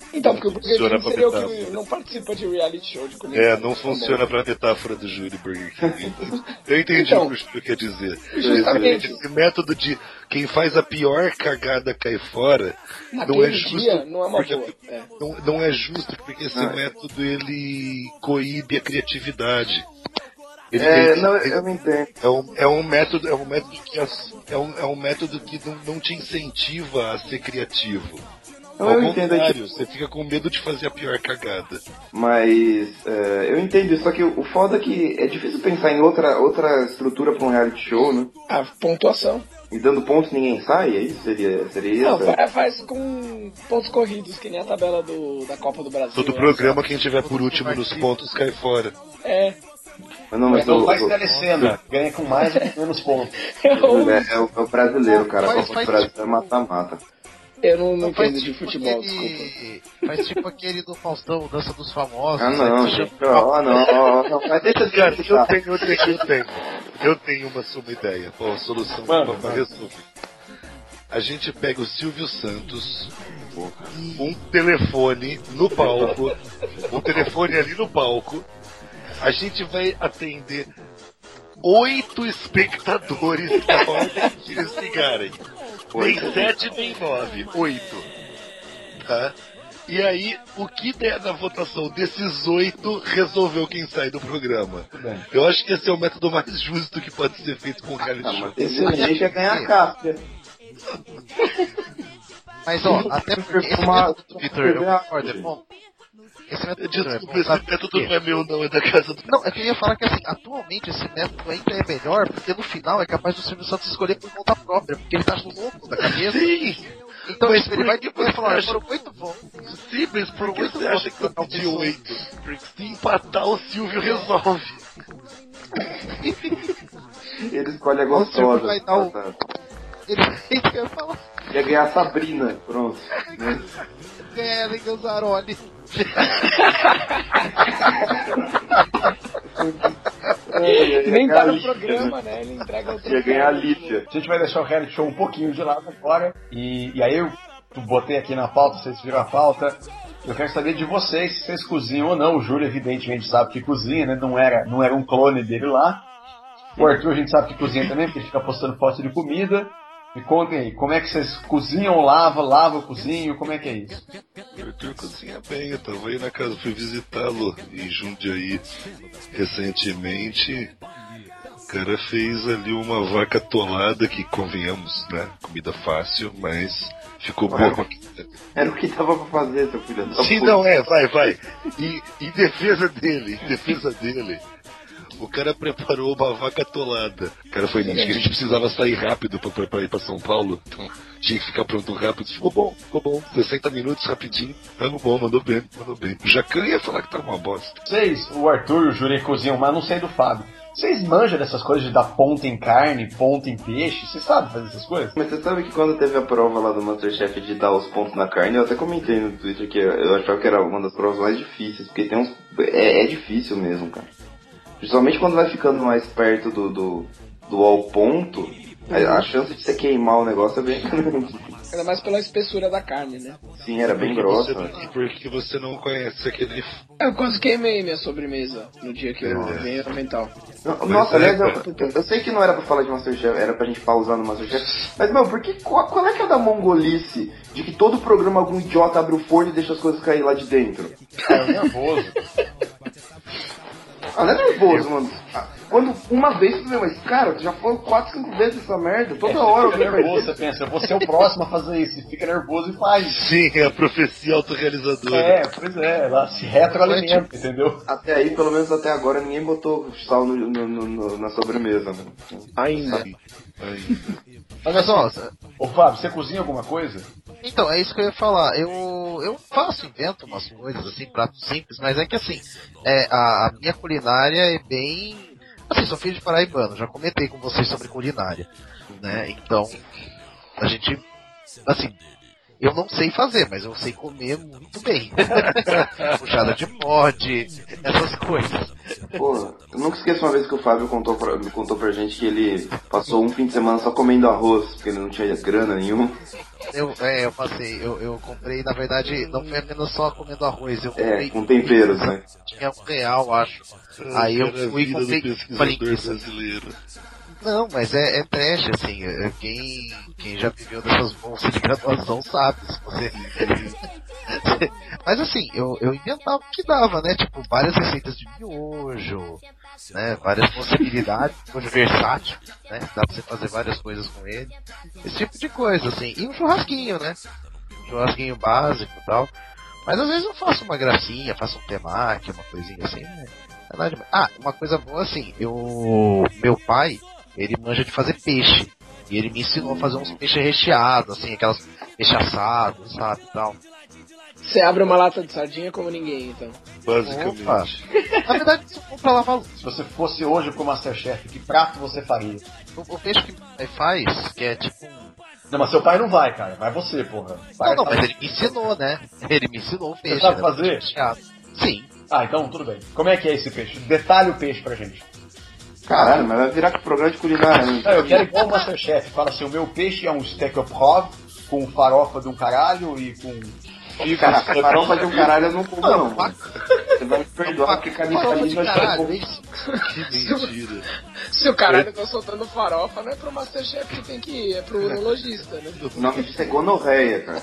Então, porque o Burger Funciona King pra seria o metáfora. que não participa de reality show de comida. É, não funciona pra metáfora do Júlio Burger King. Eu entendi Então, o que o Júlio quer dizer. justamente. Esse método de quem faz a pior cagada cair fora não Naquele é justo. dia, não é uma porque- boa. É. Não, não é justo porque esse Ah. método ele coíbe a criatividade. Ele, É, ele- não, ele- eu não entendo. é um, é um método, é um método que as- é um, é um método que não, não te incentiva a ser criativo. Não, Ao eu entendo contrário, aqui. você fica com medo de fazer a pior cagada. Mas é, eu entendo isso, só que o foda é que é difícil pensar em outra, outra estrutura pra um reality show, né? A pontuação. E dando pontos ninguém sai, é isso? Seria, seria Não, isso? faz, faz com pontos corridos, que nem a tabela do, da Copa do Brasil. Todo né? programa, quem tiver por último nos pontos cai fora. É. Mas não, mas Então o, faz o- telecena, ganha com mais ou com menos pontos. Eu, é, é o, é o brasileiro, cara. A Faz- Copa faz do Brasil é mata-mata. eu não, não faz entendo de tipo futebol, aquele- desculpa. Faz tipo aquele do Faustão, Dança dos Famosos. Ah, não, né? gente. Ó, não, ó, não. Mas deixa de Cara, eu criticar. tenho, eu tenho, eu tenho. Eu tenho uma, uma ideia, uma solução Mano, pra resolver. A gente pega o Silvio Santos, um telefone no palco, um telefone ali no palco, a gente vai atender oito espectadores na hora que eles ligarem. Nem sete, nem nove, oito. Tá? E aí, o que der na votação desses oito resolveu quem sai do programa. Eu acho que esse é o método mais justo que pode ser feito com o reality Ah, show. mas esse gente ia ganhar a casca. Mas ó, até porque esse Perfumar- método do Vitor, eu concordo, é bom. Esse método do Vitor é Desculpa, bom, sabe esse por método quê? não é meu, não, é da casa do. Não, é que eu ia falar que assim, atualmente esse método ainda é melhor, porque no final é capaz do Silvio Santos escolher por conta própria, porque ele tá louco da cabeça. Sim! Então Mas ele por vai que depois você falar, acha- foram muito bom. Sim, mas por que muito você acha que eu bom. pedi oito? Porque se empatar, o Silvio resolve. Ele escolhe a O Silvio gostosa. vai dar o- Tá, tá. Ele vai quer falar, Ia ganhar a Sabrina, pronto. Né? é, Ellen Ganzaroli. Nem tá no Lícia, programa, né? Ele entrega o né? Ia ganhar a Lícia. A gente vai deixar o reality show um pouquinho de lado agora. E, e aí eu botei aqui na pauta, vocês viram a pauta. Eu quero saber de vocês se vocês cozinham ou não. O Júlio evidentemente sabe que cozinha, né? Não era, não era um clone dele lá. O Arthur a gente sabe que cozinha também, porque fica postando foto de comida. Me contem aí, como é que vocês cozinham, lava, lava, cozinham, como é que é isso? O Arthur cozinha bem, eu tava aí na casa, fui visitá-lo em Jundiaí recentemente. O cara fez ali uma vaca atolada, que convenhamos, né? Comida fácil, mas ficou boa. Era o que tava pra fazer, seu filho da Sim, puta. não é, vai, vai. E em defesa dele, em defesa dele, o cara preparou uma vaca atolada. O cara foi nisso, que a gente precisava sair rápido pra, pra, pra ir pra São Paulo. Então tinha que ficar pronto rápido. Ficou bom, ficou bom. sessenta minutos rapidinho. Ficou bom, mandou bem, mandou bem. O Jacan ia falar que tá uma bosta. Vocês, o Arthur e o Júlio cozinham, mas não sei do Fábio. Vocês manjam dessas coisas de dar ponta em carne, ponta em peixe? Vocês sabem fazer essas coisas? Mas você sabe que quando teve a prova lá do Masterchef de dar os pontos na carne, eu até comentei no Twitter que eu achava que era uma das provas mais difíceis, porque tem uns. É, é difícil mesmo, cara. Principalmente quando vai ficando mais perto do, do, do ao ponto, a, a chance de você queimar o negócio é bem grande. Ainda mais pela espessura da carne, né? Sim, era bem Porque grossa. você- Porque você não conhece aquele. Eu quase queimei minha sobremesa no dia que eu É. ganhei o mental. No- Nossa, aliás, é, eu, eu sei que não era pra falar de Masterchef, era pra gente pausar no Masterchef. Mas, meu, por que, qual, qual é que é da mongolice de que todo programa algum idiota abre o forno e deixa as coisas cair lá de dentro? É nervoso. Ah, não é nervoso, mano. Ah, Quando uma vez, tudo bem, mas, cara, já foram quatro, cinco vezes essa merda. Toda hora eu Fica quero nervoso, você pensa, eu vou ser o próximo a fazer isso. E fica nervoso e faz. Sim, é a profecia autorrealizadora. É, pois é, ela se retroalimenta, entendeu? Até aí, pelo menos até agora, ninguém botou sal no, no- no- no- na sobremesa, né? Ainda. Aí. Mas ó, Ô Fábio, você cozinha alguma coisa? então, é isso que eu ia falar. Eu, eu faço, invento umas coisas, assim, pratos simples, mas é que assim, é, a, a minha culinária é bem. Assim, sou filho de paraibano, já comentei com vocês sobre culinária, né? Então, a gente, assim, eu não sei fazer, mas eu sei comer muito bem. Puxada de bode, essas coisas. Pô, eu nunca esqueço uma vez que o Fábio contou pra, contou pra gente que ele passou um fim de semana só comendo arroz, porque ele não tinha grana nenhuma. Eu, é, eu passei, eu, eu comprei, na verdade, não foi apenas só comendo arroz, eu comprei... É, com temperos, né? Tinha um real, acho. Aí eu fui e comprei uma linguiça. Não, mas é, é trash, assim, é, quem, quem já viveu dessas bolsas de graduação sabe, se você... Mas assim, eu, eu inventava o que dava, né, tipo, várias receitas de miojo, né, várias possibilidades, miojo versátil, né, dá pra você fazer várias coisas com ele, esse tipo de coisa, assim, e um churrasquinho, né, um churrasquinho básico e tal, mas às vezes eu faço uma gracinha, faço um temaki, uma coisinha assim, né, é nada demais. Ah, uma coisa boa assim, eu, meu pai, ele manja de fazer peixe. E ele me ensinou a fazer uns peixes recheados, assim, aquelas peixe assados, sabe, e tal. Você abre uma lata de sardinha como ninguém, então. Basicamente. Opa. Na verdade, você compra lá valor. Se você fosse hoje pro Masterchef, que prato você faria? O, o peixe que meu pai faz, que é tipo um... Não, mas seu pai não vai, cara. Vai você, porra. Vai, Não, não, vai. mas ele me ensinou, né? Ele me ensinou o peixe. Você sabe né? fazer? Recheado. Sim. Ah, então tudo bem. Como é que é esse peixe? Detalhe o peixe pra gente. Caralho, mas vai virar programa de culinária, né? Não, eu quero igual o Masterchef. Fala assim, o meu peixe é um steak au poivre, com farofa de um caralho e com... Cara, farofa de um caralho eu não como, não. Você vai me perdoar, porque canibalismo é bom. Que mentira. Se o caralho tá soltando farofa, não é pro Masterchef que tem que ir, é pro urologista, né? O nome disso é gonorreia, cara.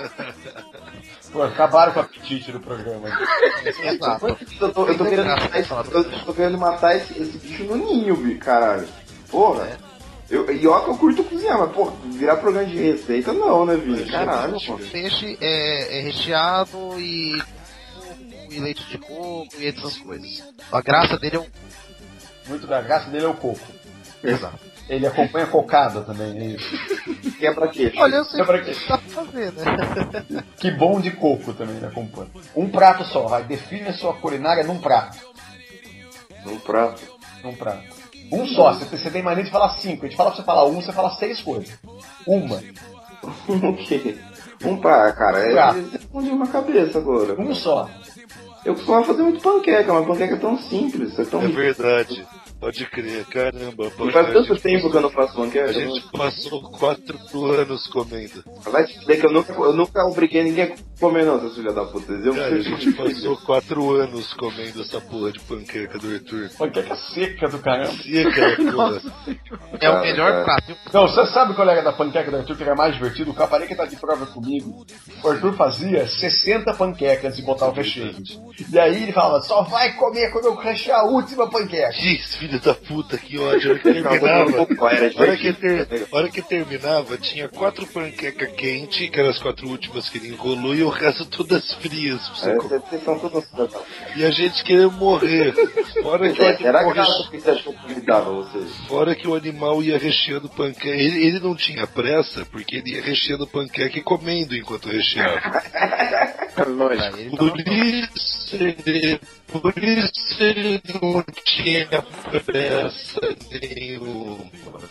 Pô, acabaram com o apetite do programa. Exato. Eu tô, eu tô querendo matar esse, eu tô querendo matar esse, esse bicho no ninho, bi, caralho. Porra. Eu, e ó que eu curto cozinhar, mas, pô, virar programa de receita não, né, Vini? Caralho, pô. O peixe é, é recheado e... e leite de coco e essas coisas. A graça dele é um... Muito da graça dele é o coco. Exato. Ele acompanha cocada também, é isso. Quebra queixo. Olha, eu sei Quebra que queixo. dá pra fazer, né? Que bom de coco também ele acompanha. Um prato só, vai. Define a sua culinária num prato. Um prato. Num prato. Um só, você, você tem mania de falar cinco. A gente fala pra você falar um, você fala seis coisas. Uma. O quê? Um prato, cara. É, Prato. você explodiu uma cabeça agora. Um só. Eu costumava fazer muito panqueca, mas panqueca é tão simples, é tão... É verdade. Pode crer, caramba. E faz tanto gente tempo passou- que eu não faço panqueca. A gente passou quatro anos comendo. Vai se dizer que eu nunca, eu nunca obriguei ninguém a comer não, seus filhos da puta. Eu Cara, a gente passou quatro anos comendo essa porra de panqueca do Arthur. Panqueca seca do caramba. Seca, porra. É o Cara, melhor cara. prato. Não, você sabe, colega da panqueca do Arthur, que era mais divertido? O Caparica tá de prova comigo. O Arthur fazia sessenta panquecas antes de botar o recheio. E aí ele falava, só vai comer quando eu rechear a última panqueca. Ih, filho da puta, que ódio. A hora que terminava, Era a hora que, divertido. ter, a hora que terminava, tinha quatro panquecas quentes, que eram as quatro últimas que ele enrolou, e o resto todas frias. pra você É, comer. vocês são todos cidadãos. E a gente querendo morrer. Fora que, o É, Será animal que reche- que você achou que me dava vocês? fora que o animal ia recheando panqueca. Ele, ele não tinha pressa, porque ele ia recheando panqueca e comendo enquanto recheava. Lógico. Ele Por tava- isso, ele, por isso ele não tinha pressa nenhuma.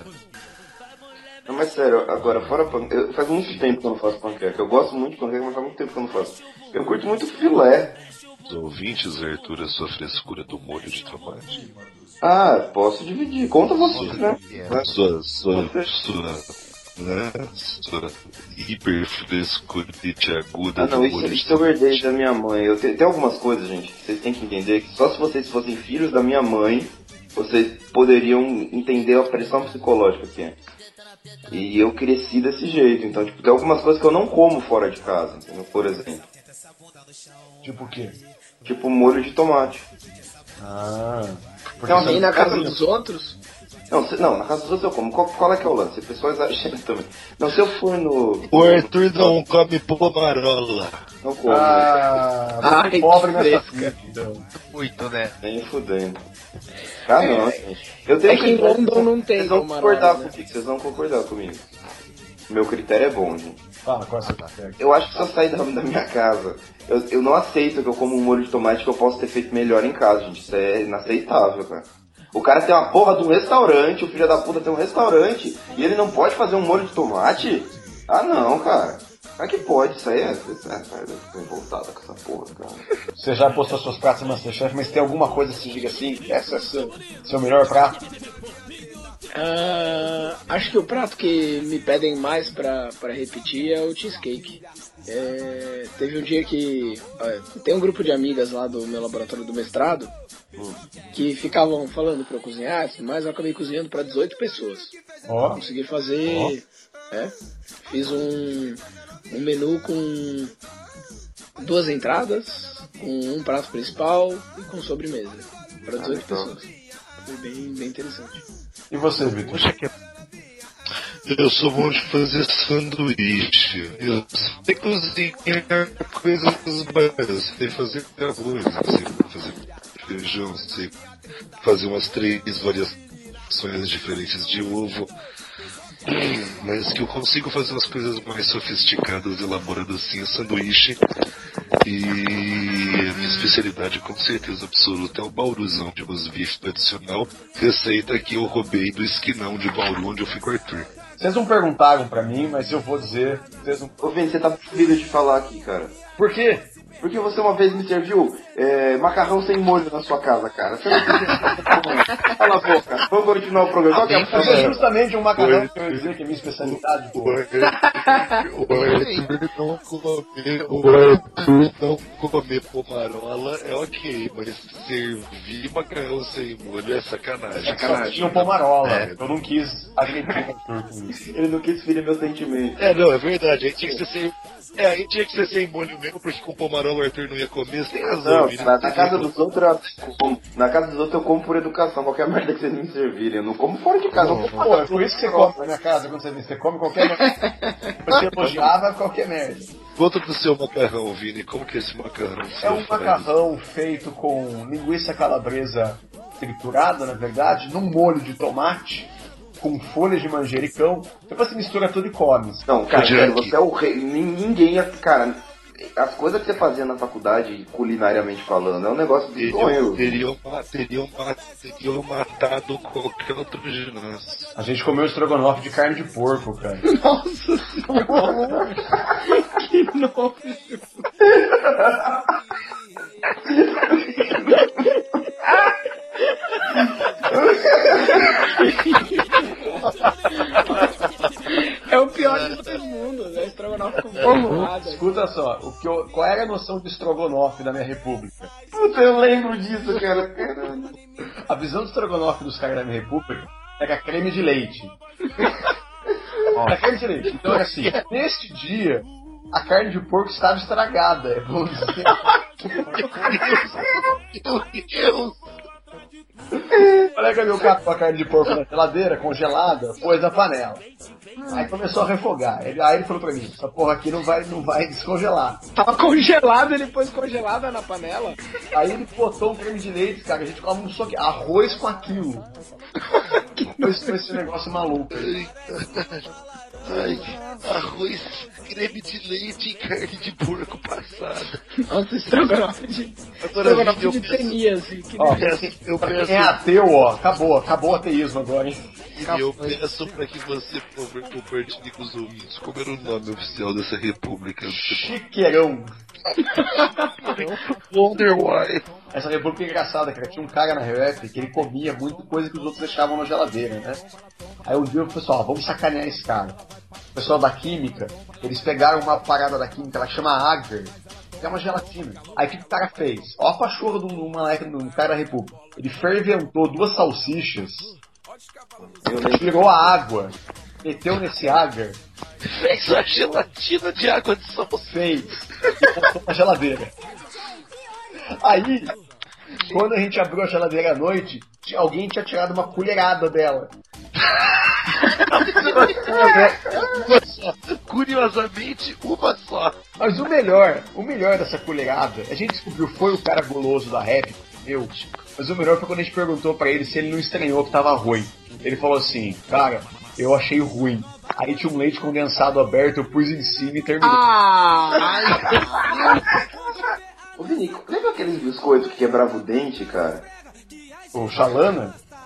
Não, mas sério, agora, fora panqueca, faz muito tempo que eu não faço panqueca. Eu gosto muito de panqueca, mas faz muito tempo que eu não faço. Eu curto muito filé. Os ouvintes, Arthur, a sua frescura do molho de tomate. Ah, posso dividir. Conta vocês, né? Sua, sua, sua, né? Sua hiperfrescurite aguda Ah, do não, isso, molho de isso eu tomate. herdei da minha mãe. Eu te- tem algumas coisas, gente, que vocês têm que entender que só se vocês fossem filhos da minha mãe, vocês poderiam entender a pressão psicológica que é. E eu cresci desse jeito, então, tipo, tem algumas coisas que eu não como fora de casa, entendeu? Por exemplo, Tipo o quê? tipo molho de tomate. Ah. Não, E na casa Não. dos outros? Não, se- não, na casa dos outros eu como. Qual, qual é que é o lance? A pessoa exagera também. Não, se eu for no... O Arthur não come pomarola. Não como, Ah, Ai, que pobre nessa fresca. vida, então. Muito, né? nem fudendo. Ah, não, gente. Eu tenho É que em London não tem Vocês vão pomarola, concordar né? comigo, vocês vão concordar comigo. Meu critério é bom, gente. Fala, qual é a sua panqueca? Eu acho que se eu sair da, da minha casa, eu, eu não aceito que eu como um molho de tomate que eu posso ter feito melhor em casa, gente. Isso é inaceitável, cara. O cara tem uma porra de um restaurante, o filho da puta tem um restaurante, e ele não pode fazer um molho de tomate? Ah, não, cara. Como é que pode? Isso aí é. Tô revoltada com essa porra, cara. Você já postou seus pratos no Masterchef, mas tem alguma coisa que você diga assim, essa é seu, seu melhor prato? Uh, acho que o prato que me pedem mais pra, pra repetir é o cheesecake. É, teve um dia que uh, tem um grupo de amigas lá do meu laboratório do mestrado hum. que ficavam falando pra eu cozinhar, mas eu acabei cozinhando pra dezoito pessoas. Oh. Consegui fazer. Oh. É, fiz um, um menu com duas entradas, com um prato principal e com sobremesa. Pra dezoito ah, pessoas. Foi bem, bem interessante. E você, Vitor? Eu sou bom de fazer sanduíche. Eu sei cozinhar coisas básicas. Sei fazer arroz, sei fazer feijão, sei fazer umas três variações diferentes de ovo. Mas que eu consigo fazer umas coisas mais sofisticadas, elaboradas assim, é sanduíche. E a minha especialidade, com certeza absoluta, é o bauruzão de rosbife tradicional. Receita que eu roubei do esquinão de Bauru, onde eu fui com o Arthur. Vocês não perguntaram pra mim, mas eu vou dizer. Vocês não... Ô, Vini, você tá proibido de falar aqui, cara. Por quê? Porque você uma vez me serviu é, macarrão sem molho na sua casa, cara. Você não Cala a boca. Vamos continuar o programa. Ah, Qual que é justamente um macarrão que eu ia dizer que é minha especialidade, pô. O Arthur não comer, o Arthur não comer pomarola é ok, mas servir macarrão sem molho é sacanagem. Sacanagem. Tinha um pomarola. É. Eu não quis agredir o Arthur com isso. Ele não quis ferir meu sentimento. É, não, é verdade. A gente tinha que ser É, a gente tinha que ser sem molho mesmo, porque com pomarola o Arthur não ia comer. Você tem razão, não, na, na casa dos outros eu, Na casa dos outros eu como por educação. Qualquer merda que vocês me servirem. Eu não como fora de casa. Não, pô, é por isso que você come na minha casa. Quando você, você come qualquer merda. Você elogiava qualquer merda. Conta do seu macarrão, Vini. Como que é esse macarrão? É um macarrão feito com linguiça calabresa triturada, na verdade, num molho de tomate, com folhas de manjericão. Depois você mistura tudo e come. Não, cara, cara você é o rei. Ninguém, cara, as coisas que você fazia na faculdade, culinariamente falando, é um negócio de sonho. Teriam, teriam, teriam matado qualquer outro ginásio. A gente comeu estrogonofe de carne de porco, cara. Nossa senhora! Que nojo! É o pior de todo mundo, né? Estrogonofe com porrada. Escuta só, o que eu, qual era a noção de estrogonofe da minha república? Puta, eu lembro disso, cara. A visão de estrogonofe dos caras da minha república era creme de leite. Era creme de leite. Então era assim, neste dia, a carne de porco estava estragada. É bom dizer. Meu Deus! Colega meu catou a carne de porco na geladeira, congelada, pôs na panela. Aí começou a refogar. Ele, aí ele falou pra mim, essa porra aqui não vai, não vai descongelar. Tava congelado, ele pôs congelada na panela. Aí ele botou um creme de leite, cara, a gente almoçou aqui, arroz com aquilo. Depois foi esse negócio maluco. Ai, arroz, creme de leite e carne de porco passada. Nossa, estrogonofe de... Estrogonofe de teníase. Ó, eu peço... Quem é ateu, ó, acabou, acabou o ateísmo agora, hein? E eu peço pra que você, por favor, compartilhe com os ouvintes como era o nome oficial dessa república. Chiqueirão. Wonder Why. Essa república é engraçada, cara. Tinha um cara na rap que ele comia muita coisa que os outros deixavam na geladeira, né? Aí um dia o pessoal, vamos sacanear esse cara. O pessoal da química, eles pegaram uma parada da química, ela chama Agar, que é uma gelatina. Aí o que o cara fez? Ó a pachorra de um moleque, um cara da república. Ele ferventou duas salsichas, tirou a água, meteu nesse Agar, fez uma gelatina de água de salsicha. Fez. E botou na geladeira. Aí, quando a gente abriu a geladeira à noite, alguém tinha tirado uma colherada dela. Uma só. Curiosamente, uma só. Mas o melhor, o melhor dessa colherada, a gente descobriu, foi o cara goloso da rap, eu. Mas o melhor foi quando a gente perguntou pra ele se ele não estranhou que tava ruim. Ele falou assim, cara, eu achei ruim. Aí tinha um leite condensado aberto, eu pus em cima e terminei. Ah! Ô Vini, lembra aqueles biscoitos que quebravam o dente, cara? O Xalana?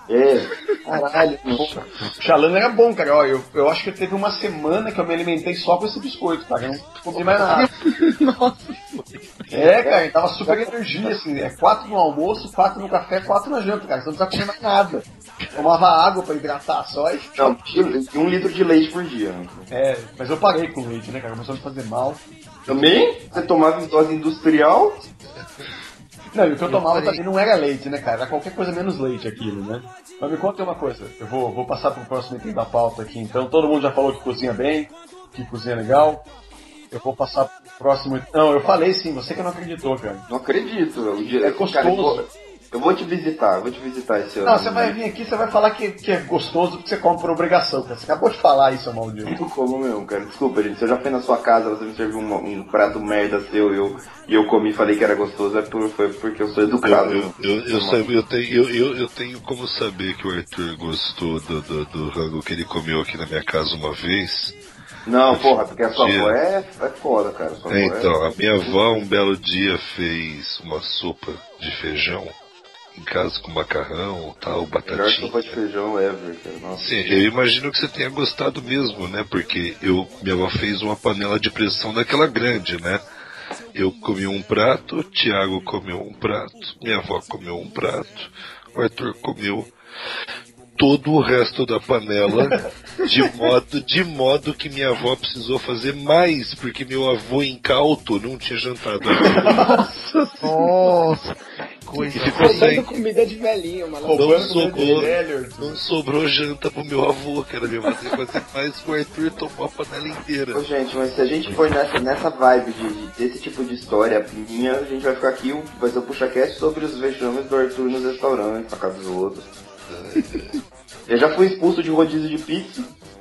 É, caralho. O Xalana era bom, cara. Ó, eu, eu acho que teve uma semana que eu me alimentei só com esse biscoito, cara. Eu não comi mais nada. Nossa. É, cara, tava super energia, assim. É quatro no almoço, quatro no café, quatro na janta, cara. Você não precisa comer mais nada. Tomava água pra hidratar só e... Não, e um litro de leite por dia. Né? É, mas eu parei com o leite, né, cara? Começou a me fazer mal. Também? Você tomava em dose industrial? Não, e o que eu tomava também não era leite, né, cara? Era qualquer coisa menos leite aquilo, né? Mas me conta uma coisa, eu vou, vou passar pro próximo item da pauta aqui, então. Todo mundo já falou que cozinha bem, que cozinha legal. Eu vou passar pro próximo... Não, eu falei sim, você que não acreditou, cara. Não acredito. É gostoso. Cara, eu, vou, eu vou te visitar, eu vou te visitar esse ano. Não, você vai vir aqui, você vai falar que, que é gostoso porque você come por obrigação, cara. Você acabou de falar isso, maldito. Muito como mesmo, cara. Desculpa, gente. Se eu já fui na sua casa, você me serviu um, um prato merda seu e eu, e eu comi e falei que era gostoso, é por, foi porque eu sou educado. Eu, eu, eu, eu, sabe, eu, tenho, eu, eu, eu tenho como saber que o Arthur gostou do, do, do rango que ele comeu aqui na minha casa uma vez. Não, porra, porque a sua avó é, é foda, cara. Sua avó é, então, é... a minha avó um belo dia fez uma sopa de feijão em casa com macarrão, tal, batatinha. Melhor sopa de feijão ever, cara. Nossa. Sim, eu imagino que você tenha gostado mesmo, né? Porque eu, minha avó fez uma panela de pressão daquela grande, né? Eu comi um prato, o Thiago comeu um prato, minha avó comeu um prato, o Arthur comeu todo o resto da panela, de modo, de modo que minha avó precisou fazer mais, porque meu avô incauto não tinha jantado. Nossa! Nossa! Coisa Roubando comida de velhinho, mano. Não sobrou, não sobrou janta pro meu avô, que era meu avô fazer mais, o Arthur tomou a panela inteira. Ô, gente, mas se a gente for nessa, nessa vibe de, de, desse tipo de história minha, a gente vai ficar aqui, vai ser o PuxaCast sobre os vexames do Arthur nos restaurantes, na casa dos outros. Eu já fui expulso de rodízio de pizza.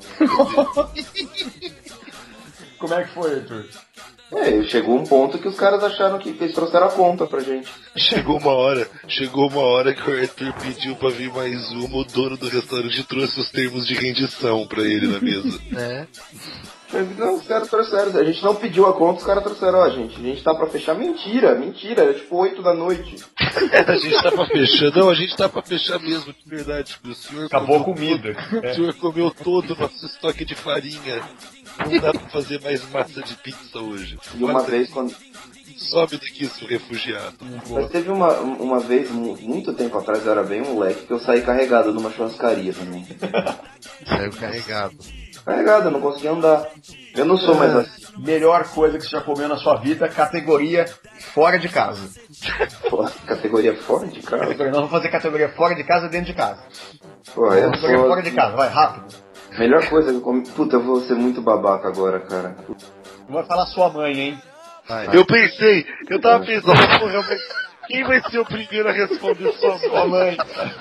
Como é que foi, Arthur? É, chegou um ponto que os caras acharam que eles trouxeram a conta pra gente. Chegou uma hora, chegou uma hora que o Arthur pediu pra vir mais uma, o dono do restaurante trouxe os termos de rendição pra ele na mesa. É. Não, os caras trouxeram, a gente não pediu a conta, os caras trouxeram, ó, gente, a gente tá pra fechar, mentira, mentira, era tipo oito da noite. A gente tá pra fechar, não, a gente tá pra fechar mesmo, de verdade, o senhor acabou a comida. O é. senhor comeu todo o nosso estoque de farinha, não dá pra fazer mais massa de pizza hoje. E uma vez quando... Sobe daqui, seu refugiado. Mas teve uma, uma vez, muito tempo atrás, eu era bem moleque, que eu saí carregado numa churrascaria também. Saiu carregado. Carregado, eu não conseguia andar. Eu não sou mais assim. Melhor coisa que você já comeu na sua vida, categoria fora de casa. Pô, categoria fora de casa? Categoria, nós vamos fazer categoria fora de casa e dentro de casa. Pô, eu categoria sou... fora de casa, vai, rápido. Melhor coisa que eu comi... Puta, eu vou ser muito babaca agora, cara. Não vai falar sua mãe, hein? Ai, eu pensei, eu tava pensando, porra, quem vai ser o primeiro a responder sua mãe?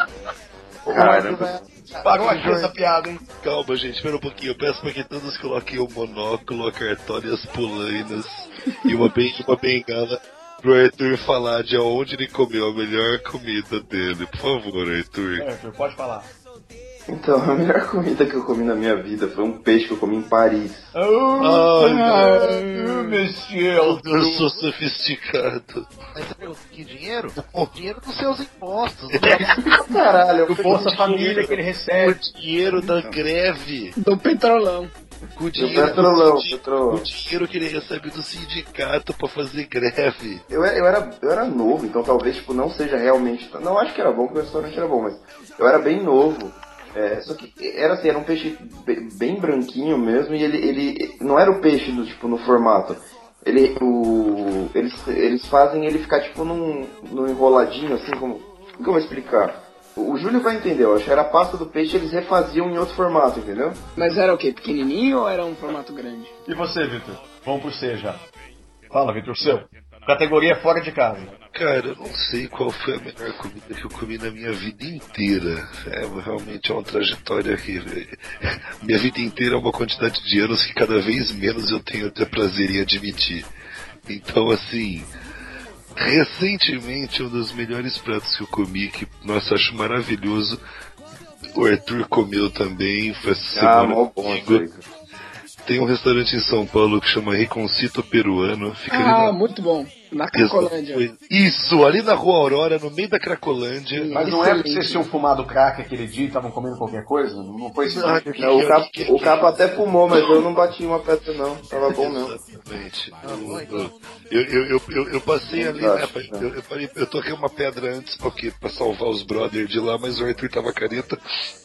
Cara, parou aqui essa piada, hein? Calma, gente, espera um pouquinho. Eu peço pra que todos coloquem o monóculo, a cartola e as polainas e uma, ben uma bengala pro Arthur falar de onde ele comeu a melhor comida dele. Por favor, Arthur. É, Arthur, pode falar. Então, a melhor comida que eu comi na minha vida foi um peixe que eu comi em Paris. Oh, oh monsieur, eu sou sofisticado. Mas você pergunta, que dinheiro? O dinheiro dos seus impostos. Caralho, do Bolsa Família que ele recebe. O dinheiro da greve. Do petrolão. O dinheiro, petrolão, do, petrolão. o dinheiro que ele recebe do sindicato pra fazer greve. Eu, eu, era, eu era novo, então talvez tipo, não seja realmente... Não, acho que era bom, porque o restaurante era bom, mas eu era bem novo. É, só que era assim, era um peixe bem branquinho mesmo, e ele, ele não era o peixe do, tipo, no formato. Ele, o, eles, eles fazem ele ficar tipo num, num enroladinho, assim, como... Como que eu vou explicar? O, o Júlio vai entender, eu acho que era a pasta do peixe, eles refaziam em outro formato, entendeu? Mas era o quê? Pequenininho ou era um formato grande? E você, Vitor? Vamos por você já. Fala, Vitor, seu. Categoria fora de casa. Cara, eu não sei qual foi a melhor comida que eu comi na minha vida inteira. É, realmente é uma trajetória que... Minha vida inteira é uma quantidade de anos que cada vez menos eu tenho até prazer em admitir. Então, assim... Recentemente, um dos melhores pratos que eu comi, que, nossa, acho maravilhoso, o Arthur comeu também, foi essa semana ah, bom, comigo. Tem um restaurante em São Paulo que chama Reconcito Peruano. Fica Ah, ali na... muito bom. Na Cracolândia. Isso, ali na Rua Aurora, no meio da Cracolândia. Mas não é porque vocês tinham fumado crack aquele dia e estavam comendo qualquer coisa? Não foi isso? Ah, Não, o, Capo, o Capo até fumou, mas eu não bati uma pedra não. Tava bom mesmo. Exatamente. Eu, eu, eu, eu, eu passei ali, né, eu, eu, parei, eu toquei uma pedra antes porque, pra salvar os brothers de lá, mas o Arthur tava careta.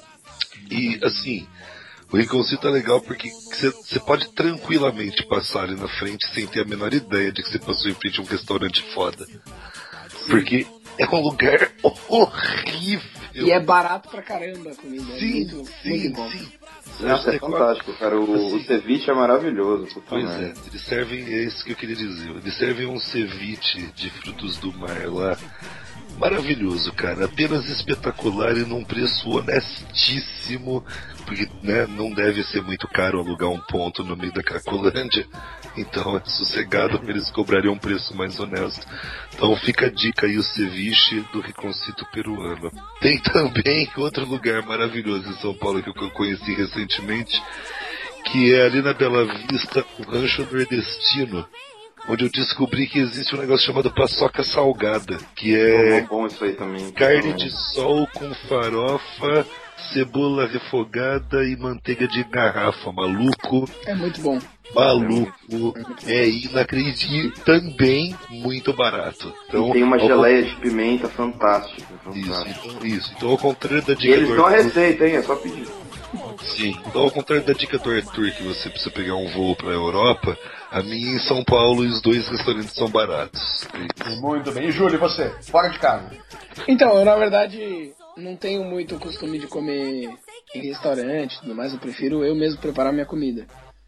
E assim, o Reconcito é legal porque você pode tranquilamente passar ali na frente sem ter a menor ideia de que você passou em frente a um restaurante foda. Porque é um lugar horrível. E é barato pra caramba a comida. Sim, é muito, sim, muito bom. sim. Nossa, é fantástico, cara. O, o ceviche é maravilhoso. Pois é, eles servem, é isso que eu queria dizer. Eles servem um ceviche de frutos do mar lá. Maravilhoso, cara. Apenas espetacular e num preço honestíssimo. Porque, né, não deve ser muito caro alugar um ponto no meio da Cracolândia. Então é sossegado, eles cobrariam um preço mais honesto. Então fica a dica aí, o ceviche do Reconcito Peruano. Tem também outro lugar maravilhoso em São Paulo que eu conheci recentemente, que é ali na Bela Vista, o Rancho Nordestino, onde eu descobri que existe um negócio chamado paçoca salgada, que é bom, bom isso aí também. carne de sol com farofa, cebola refogada e manteiga de garrafa. Maluco. É muito bom. Maluco. É inacreditável. Também muito barato. Então, e tem uma ao... geleia de pimenta fantástica. fantástica. Isso, então, isso. Então, ao contrário da dica e eles do dão a Arthur... receita, hein? É só pedir. Sim. Então, ao contrário da dica do Arthur, que você precisa pegar um voo pra Europa, a minha em São Paulo e os dois restaurantes são baratos. Muito bem. E Júlio, e você? Fora de casa? Então, eu na verdade não tenho muito o costume de comer em restaurante e tudo mais. Eu prefiro eu mesmo preparar minha comida.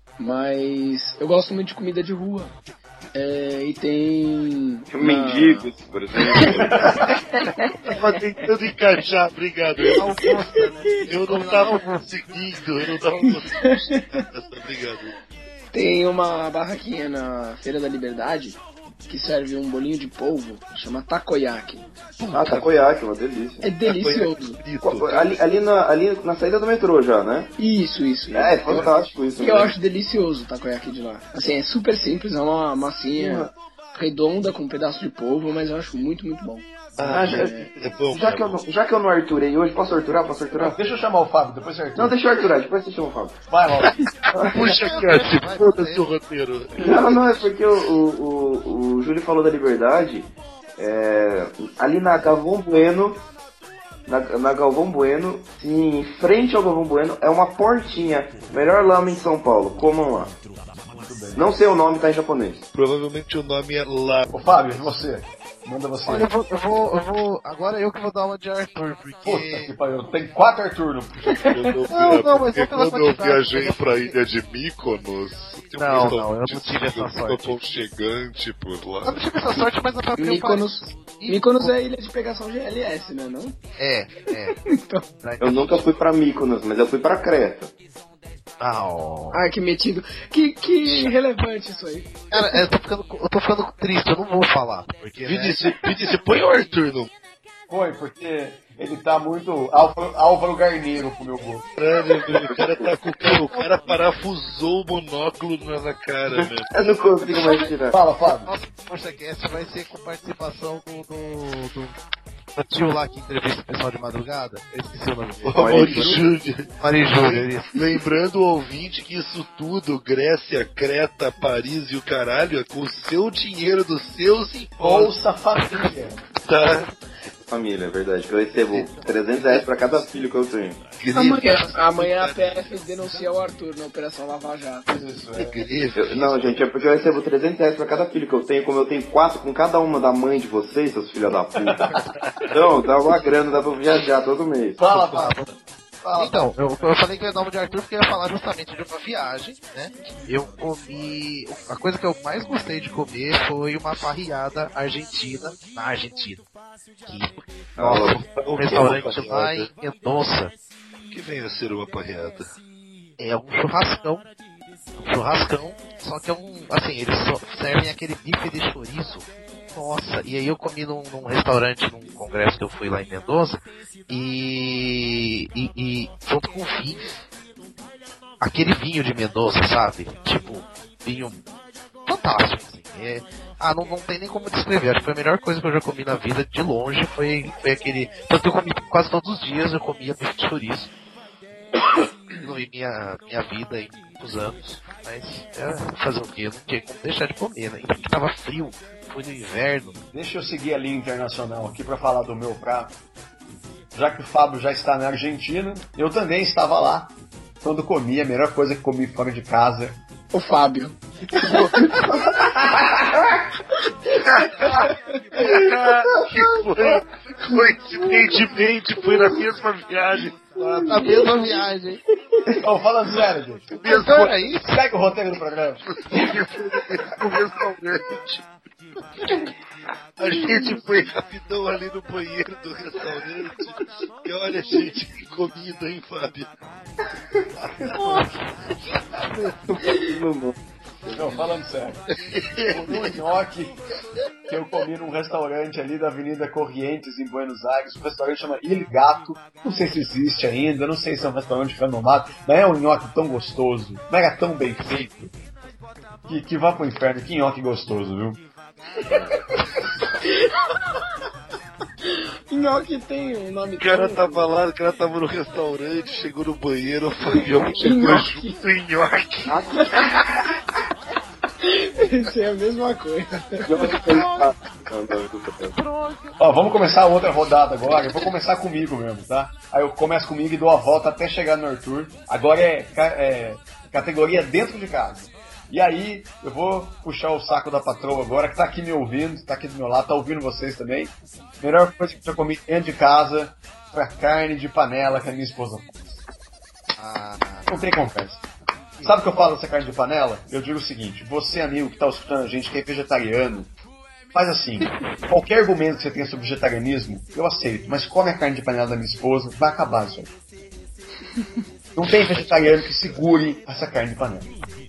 Mas eu gosto muito de comida de rua. É, e tem... Uma... Mendigos, por exemplo. Tava tentando encaixar, obrigado. Eu, não, eu não tava conseguindo, eu não tava conseguindo. Obrigado. Tem uma barraquinha na Feira da Liberdade que serve um bolinho de polvo, chama takoyaki. Ah, takoyaki, uma delícia. É delicioso. Ali, ali, na, ali na saída do metrô já, né? Isso, isso. É, é fantástico isso. E eu acho delicioso o takoyaki de lá. Assim, é super simples, é uma massinha uhum. redonda com um pedaço de polvo, mas eu acho muito, muito bom. Ah, já, é, é bom, já, que eu não, já que eu não Arturei hoje, posso Arturar? Posso Arturar? Não, deixa eu chamar o Fábio, depois você Artura. Não, deixa eu Arturar, depois você chama o Fábio. Vai logo. Puxa, Cat, foda-se o roteiro. Não, não, é porque o, o, o, o Júlio falou da Liberdade. É, ali na Galvão Bueno, na, na Galvão Bueno, em frente ao Galvão Bueno, é uma portinha. Melhor lama em São Paulo, comam lá. Não sei o nome, tá em japonês. Provavelmente o nome é lá. Ô Fábio, e você? Manda você. Olha, eu vou, eu vou, eu vou. Agora eu que vou dar uma de Arthur, porque. Puta que pariu, tem quatro Arthur no. Não, não, mas quando eu viajei pra ilha de Mykonos, não, não, eu não tive essa sorte. Aconchegante por lá. Eu não tive essa sorte, mas a Mykonos, Mykonos é a ilha de pegação G L S, né, não? É, é. Então. Eu nunca fui pra Mykonos, mas eu fui pra Creta. Oh. Ai, que metido. Que, que irrelevante isso aí. Cara, eu tô, ficando, eu tô ficando triste, eu não vou falar. Porque, Vinícius, né? Vinícius, põe o Arthur no... Foi, porque ele tá muito Álvaro, Álvaro Garneiro pro meu gosto. O cara tá com o cara, o cara parafusou o monóculo na cara, né? Eu não consigo mais tirar. Fala, Fábio. Nossa, poxa, essa vai ser com participação do... do, do... O tio lá que entrevista o pessoal de madrugada, eu esqueci o nome dele. Mari Júnior. Mari Júnior. Lembrando o ouvinte que isso tudo, Grécia, Creta, Paris e o caralho, é com o seu dinheiro dos seus impostos. Bolsa Família. Tá. Família, é verdade. Eu recebo trezentos reais pra cada filho que eu tenho. Amanhã, amanhã a P F denuncia o Arthur na Operação Lava Jato. Isso, é. Eu, não, gente, é porque eu recebo trezentos reais pra cada filho que eu tenho. Como eu tenho quatro com cada uma da mãe de vocês, seus filhos da puta. Então, dá uma grana, dá pra viajar todo mês. Fala, Fábio. Fala. Então, eu, eu falei que eu ia dar uma de Arthur porque eu ia falar justamente de uma viagem, né? Eu comi... A coisa que eu mais gostei de comer foi uma parriada argentina na Argentina. Que, nossa, um restaurante lá em Mendoza. Que vem a ser uma parreada? É um churrascão. Um churrascão, só que é um... Assim, eles só servem aquele bife de chorizo. Nossa, e aí eu comi num, num restaurante, num congresso que eu fui lá em Mendoza, e, e, e junto com vinho. aquele vinho de Mendoza, sabe? Tipo, vinho fantástico, assim. É, ah, não, não tem nem como descrever. Acho que foi a melhor coisa que eu já comi na vida, de longe, foi, foi aquele... Tanto que eu comi quase todos os dias, eu comia bife de chouriço. Não vi minha, minha vida em muitos anos, mas é, fazer o quê? Eu não tinha como deixar de comer, né? Ainda que tava frio, foi no inverno. Deixa eu seguir a linha internacional aqui para falar do meu prato. Já que o Fábio já está na Argentina, eu também estava lá quando comi a melhor coisa que comi fora de casa. O Fábio. Que foi, coincidentemente, foi na mesma viagem. Na mesma viagem. Ô, falando sério, gente. Mesmo aí? Segue o roteiro do programa. no restaurante. A gente foi rapidão ali no banheiro do restaurante. E olha, gente, que comida, hein, Fábio? Não, falando sério. O nhoque que eu comi num restaurante ali da Avenida Corrientes, em Buenos Aires. O restaurante chama Il Gato. Não sei se existe ainda, não sei se é um restaurante renomado. Não é um nhoque tão gostoso, não era tão bem feito. Que, que vá pro inferno, que nhoque gostoso, viu? Nhoque tem um nome. O cara tava lá, o cara tava no restaurante, chegou no banheiro, o Fabião chegou junto em nhoque. Isso é a mesma coisa. Ó, vamos começar outra rodada agora. Eu vou começar comigo mesmo, tá? Aí eu começo comigo e dou a volta até chegar no Arthur. Agora é, é categoria dentro de casa. E aí, eu vou puxar o saco da patroa agora, que tá aqui me ouvindo, tá aqui do meu lado, tá ouvindo vocês também. Melhor coisa que eu já comi dentro de casa foi a carne de panela que a minha esposa faz. Ah. Não tem conversa. Sabe o que eu falo dessa carne de panela? Eu digo o seguinte, você, amigo que tá escutando a gente, que é vegetariano, faz assim, qualquer argumento que você tenha sobre vegetarianismo, eu aceito, mas come a carne de panela da minha esposa, vai acabar isso aí. Não tem vegetariano que segure essa carne de panela.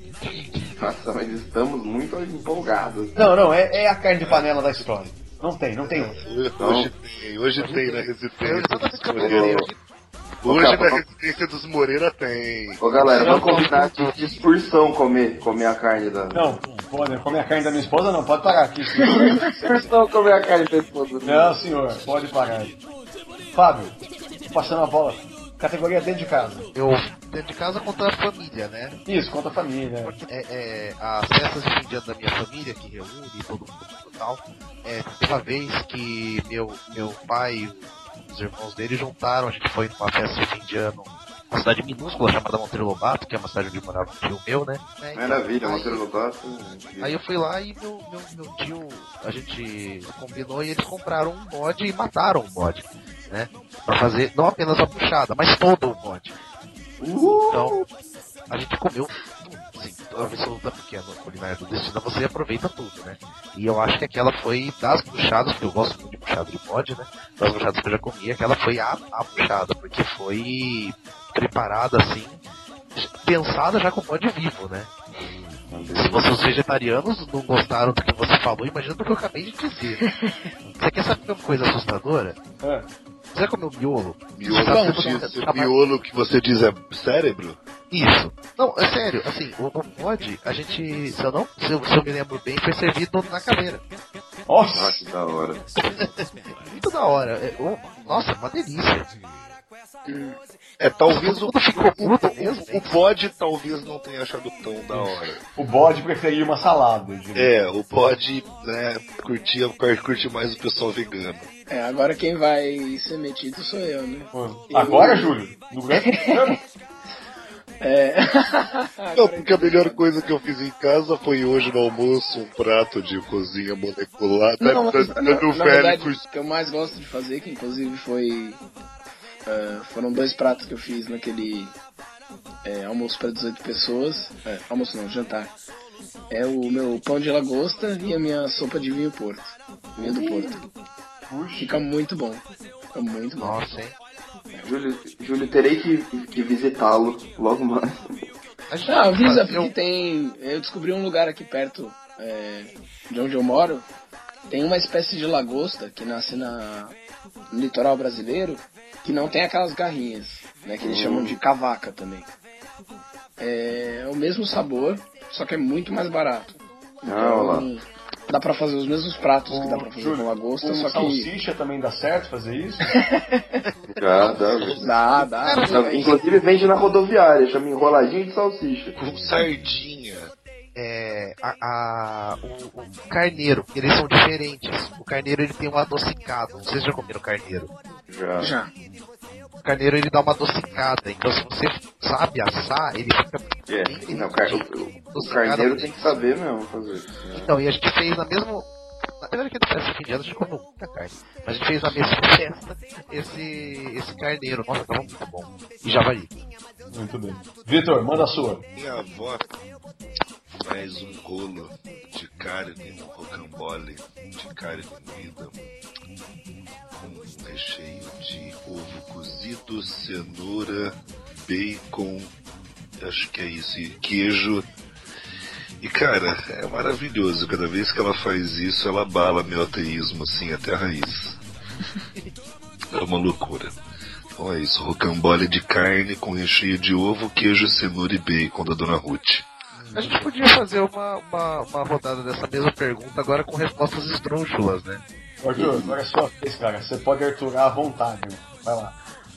Nossa, mas estamos muito empolgados. Não, não, é, é a carne de panela da história. Não tem, não tem outra. Hoje tem, hoje tem na Residência dos Moreira. Hoje na Residência dos Moreira tem. Ô galera, vamos combinar de, de excursão comer, comer a carne da... Não, pode comer a carne da minha esposa não, pode parar aqui. Excursão comer a carne da esposa. Não, senhor, pode parar. Fábio, passando a bola. Categoria dentro de casa. Eu, dentro de casa contra a família, né? Isso, contra a família. É, é, as festas de fim de ano da minha família, que reúne todo mundo e tal. É, teve uma vez que meu, meu pai e os irmãos dele juntaram, a gente foi numa festa de fim de ano, uma cidade minúscula chamada Monteiro Lobato, que é uma cidade onde morava um tio meu, né? Maravilha, Monteiro Lobato. Aí eu fui lá e meu, meu, meu tio, a gente combinou e eles compraram um bode e mataram um bode. Né? Pra fazer não apenas a puxada, mas todo o bode. Uh! Então, a gente comeu assim, a absoluta pequena culinária do destino, você aproveita tudo, né? E eu acho que aquela foi das puxadas, porque eu gosto muito de puxada de bode, né? Das puxadas que eu já comi, aquela foi a, a puxada, porque foi preparada assim, pensada já com bode vivo, né? Se vocês os vegetarianos não gostaram do que você falou, imagina do que eu acabei de dizer. Você quer saber uma coisa assustadora? É. Você já comeu miolo? Miolo, você diz, miolo que você diz é cérebro? Isso. Não, é sério, assim, o, o bode, a gente, se eu não, se eu, se eu me lembro bem, foi servido na caveira. Nossa, Nossa, que da hora. Muito da hora. É, oh, nossa, uma delícia. É, talvez o, o, o, o bode talvez não tenha achado tão da hora. O bode preferia uma salada. É, o bode, né, curtia, curte mais o pessoal vegano. É, agora quem vai ser metido sou eu, né? Agora, eu... Júlio? No grande programa? É. Não, porque a melhor coisa que eu fiz em casa foi hoje no almoço um prato de cozinha molecular. Não, mas, da, na, do na velho verdade, cur... o que eu mais gosto de fazer, que inclusive foi... Uh, foram dois pratos que eu fiz naquele é, almoço para dezoito pessoas. É, almoço não, jantar. É o meu pão de lagosta e a minha sopa de vinho Porto. Vinho do Porto. Puxa. Fica muito bom. Fica muito bom. Nossa, hein? Júlio, Júlio terei que, que visitá-lo logo mais. Ah, avisa, porque tem... Eu descobri um lugar aqui perto é, de onde eu moro. Tem uma espécie de lagosta que nasce na, no litoral brasileiro, que não tem aquelas garrinhas, né? Que eles chamam de cavaca também. é o mesmo sabor, só que é muito mais barato. Ah, olha lá. Então, dá pra fazer os mesmos pratos que dá pra fazer com lagosta, Com só que... salsicha também dá certo fazer isso? Já, dá. Dá, dá. Não, inclusive vende na rodoviária, chama enroladinho de salsicha. Com sardinha. É, a, a- o, o carneiro, eles são diferentes. O carneiro ele tem um adocicado. Não sei se já comeram carneiro. Já. Já. O carneiro ele dá uma adocicada. Então se você sabe assar, ele fica É, bem não, o, car- o- o- o carneiro tem que saber mesmo fazer isso. Então, e a gente fez na mesma. Na verdade, que na festa de fim de ano a gente comeu muita carne. Mas a gente fez na mesma festa esse, esse carneiro. Nossa, tava muito bom. E javali. Muito bem. Vitor, manda a sua. Minha avó faz um rolo de carne no rocambole, de carne moída, com recheio de ovo cozido, cenoura, bacon, acho que é isso, e queijo. E cara, é maravilhoso. Cada vez que ela faz isso, ela abala meu ateísmo assim até a raiz. É uma loucura. Então é isso, rocambole de carne com recheio de ovo, queijo, cenoura e bacon da Dona Ruth. A gente podia fazer uma, uma, uma rodada dessa mesma pergunta agora com respostas esdrúxulas, né? Arthur, agora é sua vez, cara. Você pode Arturar à vontade. Meu. Vai lá.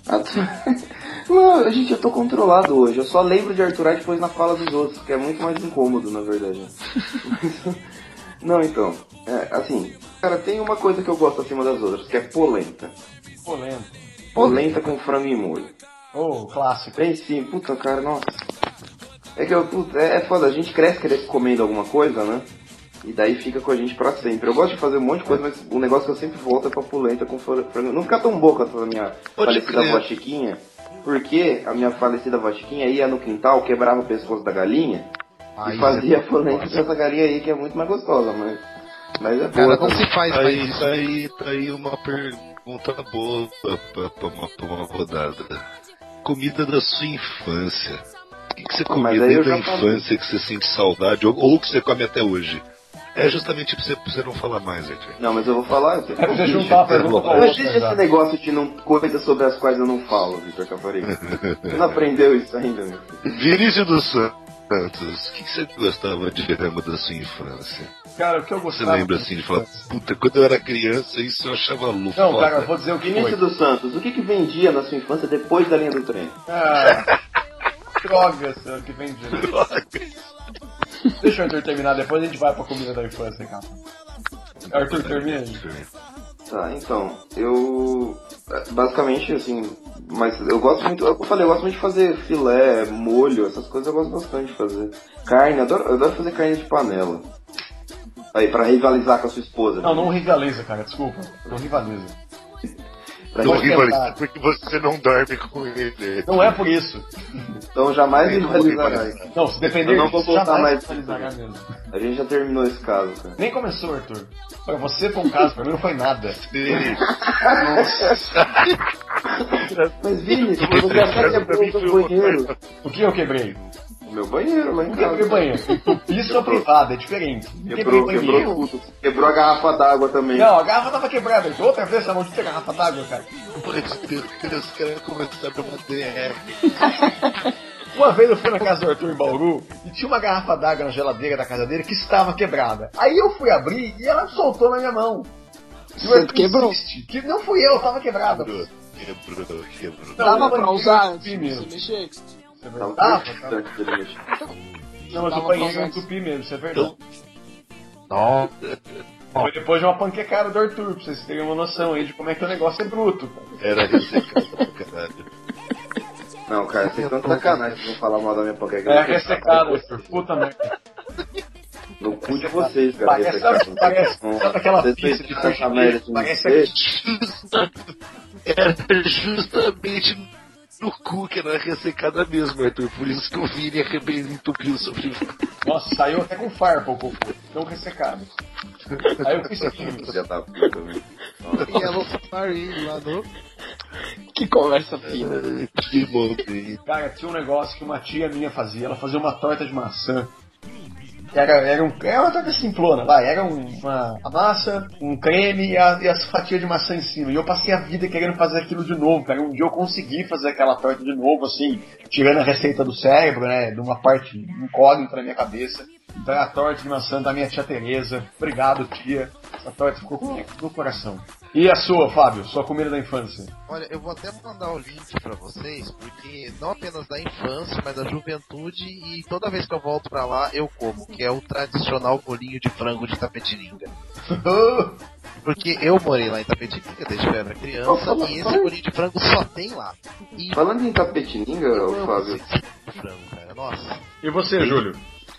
Não, gente, eu tô controlado hoje. Eu só lembro de Arturar depois na fala dos outros, que é muito mais incômodo, na verdade. Não, então, é, assim, cara, tem uma coisa que eu gosto acima das outras, que é polenta. Polenta. Polenta com frango e molho. Ô, clássico. Bem sim, puta cara, nossa. É que eu, puta, é, é foda, a gente cresce querendo- comendo alguma coisa, né? E daí fica com a gente pra sempre. Eu gosto de fazer um monte de coisa, mas o negócio que eu sempre volto é pra polenta com fran- frango. Não fica tão boa quanto a minha Pode falecida crer. avó Chiquinha, porque a minha falecida avó Chiquinha ia no quintal, quebrava o pescoço da galinha Aí e fazia você- polenta com essa galinha aí, que é muito mais gostosa, mas, mas é Cara, boa. não também. se faz mais Aí, isso. tá aí, tá aí uma pergunta boa pra, pra, pra uma, pra uma rodada. Comida da sua infância. O que, que você Pô, mas comia aí eu desde a já falei. infância que você sente saudade, ou, ou que você come até hoje? É justamente pra você, pra você não falar mais, Arthur. Não, mas eu vou falar. Eu, É pra você juntar a pergunta com a eu outra, existe já. esse negócio de não, coisas sobre as quais eu não falo, Vitor Caparica. Você não aprendeu isso ainda, meu filho? Vinícius dos Santos, o que, que você gostava de ramo da sua infância? Cara, o que eu Você gostava... lembra assim de falar, puta, quando eu era criança isso eu achava lufa. Não, cara, eu vou dizer o que Vinícius foi. dos Santos, o que, que vendia na sua infância depois da linha do trem? Ah, drogas, é o que vem de... Deixa o Arthur terminar, depois a gente vai pra comida da infância, cara. Arthur, termina aí. Tá, então, eu. Basicamente, assim. Mas eu gosto muito. Eu falei, eu gosto muito de fazer filé, molho, essas coisas eu gosto bastante de fazer. Carne, eu adoro, eu adoro fazer carne de panela. Aí, pra rivalizar com a sua esposa. Não, não rivaliza, cara, desculpa. Não rivaliza. Pra Não Pode rivaliza tentar. porque você não dorme com ele. Não é por isso. Então jamais Não, não rivalizará. rivaliza. Não, se depender Eu não vou disso, voltar jamais mais. rivalizará mesmo. A gente já terminou esse caso, cara. Nem começou, Arthur. Pra você foi um caso, pra mim não foi nada. Mas Vini, você até quebrou o seu banheiro. O que eu quebrei? O meu banheiro lá em Não quebrei casa. banheiro. Entupi sua privada, é diferente. Quebrou, Quebrei quebrou banheiro. tudo. Quebrou a garrafa d'água também. Não, a garrafa tava quebrada. Outra vez essa maldita garrafa d'água, cara. Os caras começaram uma D R. Uma vez eu fui na casa do Arthur em Bauru e tinha uma garrafa d'água na geladeira da casa dele que estava quebrada. Aí eu fui abrir e ela soltou na minha mão. E o Você Arthur quebrou? insiste que não fui eu, tava quebrada. Quebrou, quebrou, quebrou. Não, Dava eu pra banheiro usar eu antes entupi de mesmo. você mexer? Isso é Tava verdade. Dava, perfeito dava. antes dele mexer. Não, mas Dava o banheiro pra eu usar. entupi mesmo, isso é verdade. Não. Foi depois de uma panquecada do Arthur, pra vocês terem uma noção aí de como é que o negócio é bruto. Cara. Era ressecado pra caralho. Não, cara, vocês estão de sacanagem se não falar mal da minha panqueca. É ressecado, Arthur. Puta merda. No cu de vocês, cara. Parece, ressecado. parece, Não, sabe aquela vocês pizza pensam de que tanta merda assim, parece vocês? Era justamente no cu que era ressecada mesmo, Arthur. Por isso que o Vini arrebentou, entupiu o sofrimento. Nossa, saiu até com farpa o cocô, tão ressecado. Aí eu fiz assim, Já tá puta também. E ela Sorry lá no. Que conversa fina. Que momento. cara, tinha um negócio que uma tia minha fazia, ela fazia uma torta de maçã. Era, era, um, era uma torta simplona, vai, era um, uma a massa, um creme e, a, e as fatias de maçã em cima. E eu passei a vida querendo fazer aquilo de novo, cara. Um dia eu consegui fazer aquela torta de novo, assim, tirando a receita do cérebro, né, de uma parte incógnita na minha cabeça. Então é a torta de maçã da minha tia Tereza. Obrigado, tia. Essa torta ficou comigo no coração. E a sua, Fábio? Sua comida da infância? Olha, eu vou até mandar o link pra vocês, porque não apenas da infância, mas da juventude, e toda vez que eu volto pra lá, eu como, que é o tradicional bolinho de frango de Itapetininga. Porque eu morei lá em Itapetininga desde que eu era criança, oh, fala, e esse fala. bolinho de frango só tem lá. E... Falando em Itapetininga, Fábio... frango, cara. Nossa. E você, e... Júlio?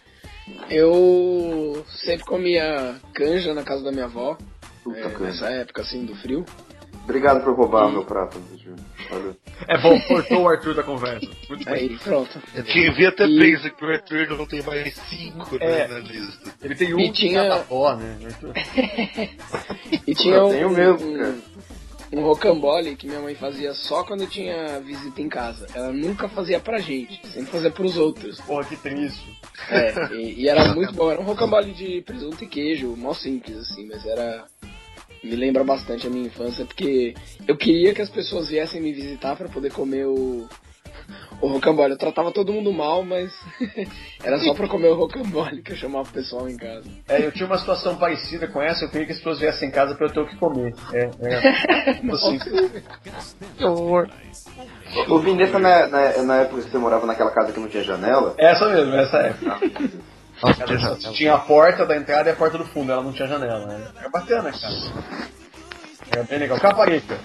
Eu sempre comia canja na casa da minha avó. Puta É, nessa época assim do frio. Obrigado por roubar o meu prato, Júlio. Valeu. É bom, cortou o Arthur da conversa. Muito Aí, bem. pronto. Quem vê até e... pensa que o Arthur não tem mais cinco é, né, na lista. Ele tem um e tinha... de cada avó, né, Arthur? E tinha eu um, tenho mesmo, um, cara. um rocambole que minha mãe fazia só quando tinha visita em casa. Ela nunca fazia pra gente, sempre fazia pros outros. Porra, que triste. É, e, e era muito bom. Era um rocambole de presunto e queijo, mó simples assim, mas era... Me lembra bastante a minha infância, porque eu queria que as pessoas viessem me visitar pra poder comer o, o rocambole. Eu tratava todo mundo mal, mas era só pra comer o rocambole que eu chamava o pessoal em casa. É, eu tinha uma situação parecida com essa, eu queria que as pessoas viessem em casa pra eu ter o que comer. É, é. Assim. Que horror. O Vim, dessa na, na, na época que você morava naquela casa que não tinha janela? Essa mesmo, essa época. Nossa, tinha a porta da entrada e a porta do fundo, ela não tinha janela, né? Era bacana, cara. Era bem legal. Caparica.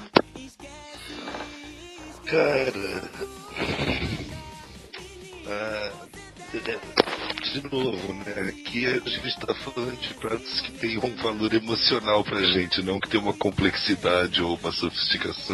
Cara. Ah, de novo, né? Aqui a gente tá falando de pratos que tem um valor emocional pra gente, não que tem uma complexidade ou uma sofisticação.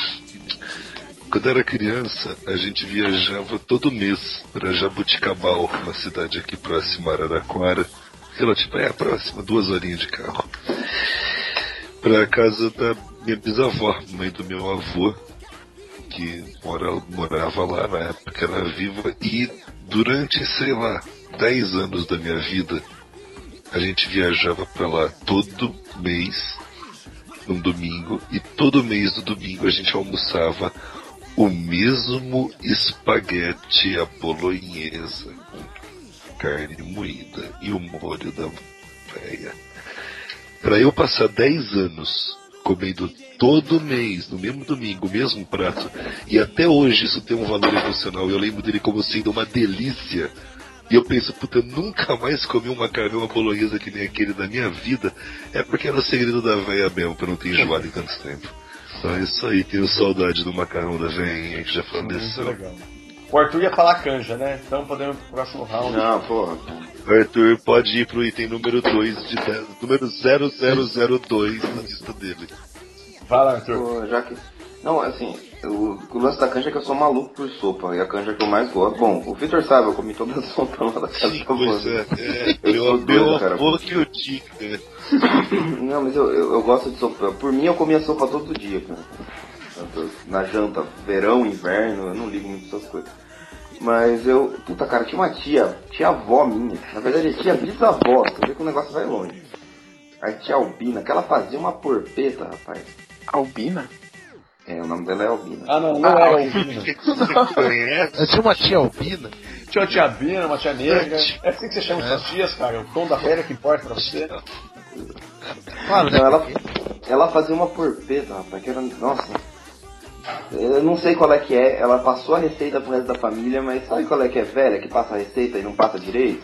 Quando era criança, a gente viajava todo mês para Jabuticabal, uma cidade aqui próxima a Araraquara. Relativa, é próxima, duas horinhas de carro. Para a casa da minha bisavó, mãe do meu avô, que mora, morava lá na época que era viva. E durante, sei lá, dez anos da minha vida, a gente viajava para lá todo mês, num domingo. E todo mês do domingo a gente almoçava o mesmo espaguete à bolonhesa com carne moída e o molho da véia. Pra eu passar dez anos comendo todo mês, no mesmo domingo, o mesmo prato, e até hoje isso tem um valor emocional, eu lembro dele como sendo uma delícia, e eu penso, puta, eu nunca mais comi um macarrão à bolonhesa que nem aquele da minha vida, é porque era o segredo da véia mesmo, pra eu não ter enjoado em tanto tempo. Então é isso aí, tenho saudade do macarrão da veinha que já faleceu. Muito legal. O Arthur ia falar canja, né? Então podemos ir pro próximo round. Não, porra. O Arthur pode ir pro item número dois de dez, número zero zero zero dois na lista dele. Fala, Arthur. Pô, já que... Não, assim, o, o lance da canja é que eu sou maluco por sopa, e a canja que eu mais gosto. Bom, o Vitor sabe, eu comi toda a sopa lá da casa Sim, da pois é. é. Eu Meu, sou meu doido, cara. avô que eu diga. Não, mas eu, eu, eu gosto de sopa. Por mim, eu comia sopa todo dia, cara. Na janta, verão, inverno, eu não ligo muito essas coisas. Mas eu, puta cara, tinha uma tia, tia avó minha, na verdade tia bisavó, você vê que o negócio vai longe. A tia Albina, que ela fazia uma porpeta, rapaz. Albina? É, o nome dela é Albina. Ah, não, não ah, é Albina. Você conhece? Eu tinha uma tia Albina. Tinha uma tia Albina, uma tia negra. É assim que você chama suas tias, cara? O tom da pele que importa pra você? Claro, então, ela, ela fazia uma porpeta, rapaz, que era, nossa... Eu não sei qual é que é, ela passou a receita pro resto da família, mas sabe qual é que é velha, que passa a receita e não passa direito?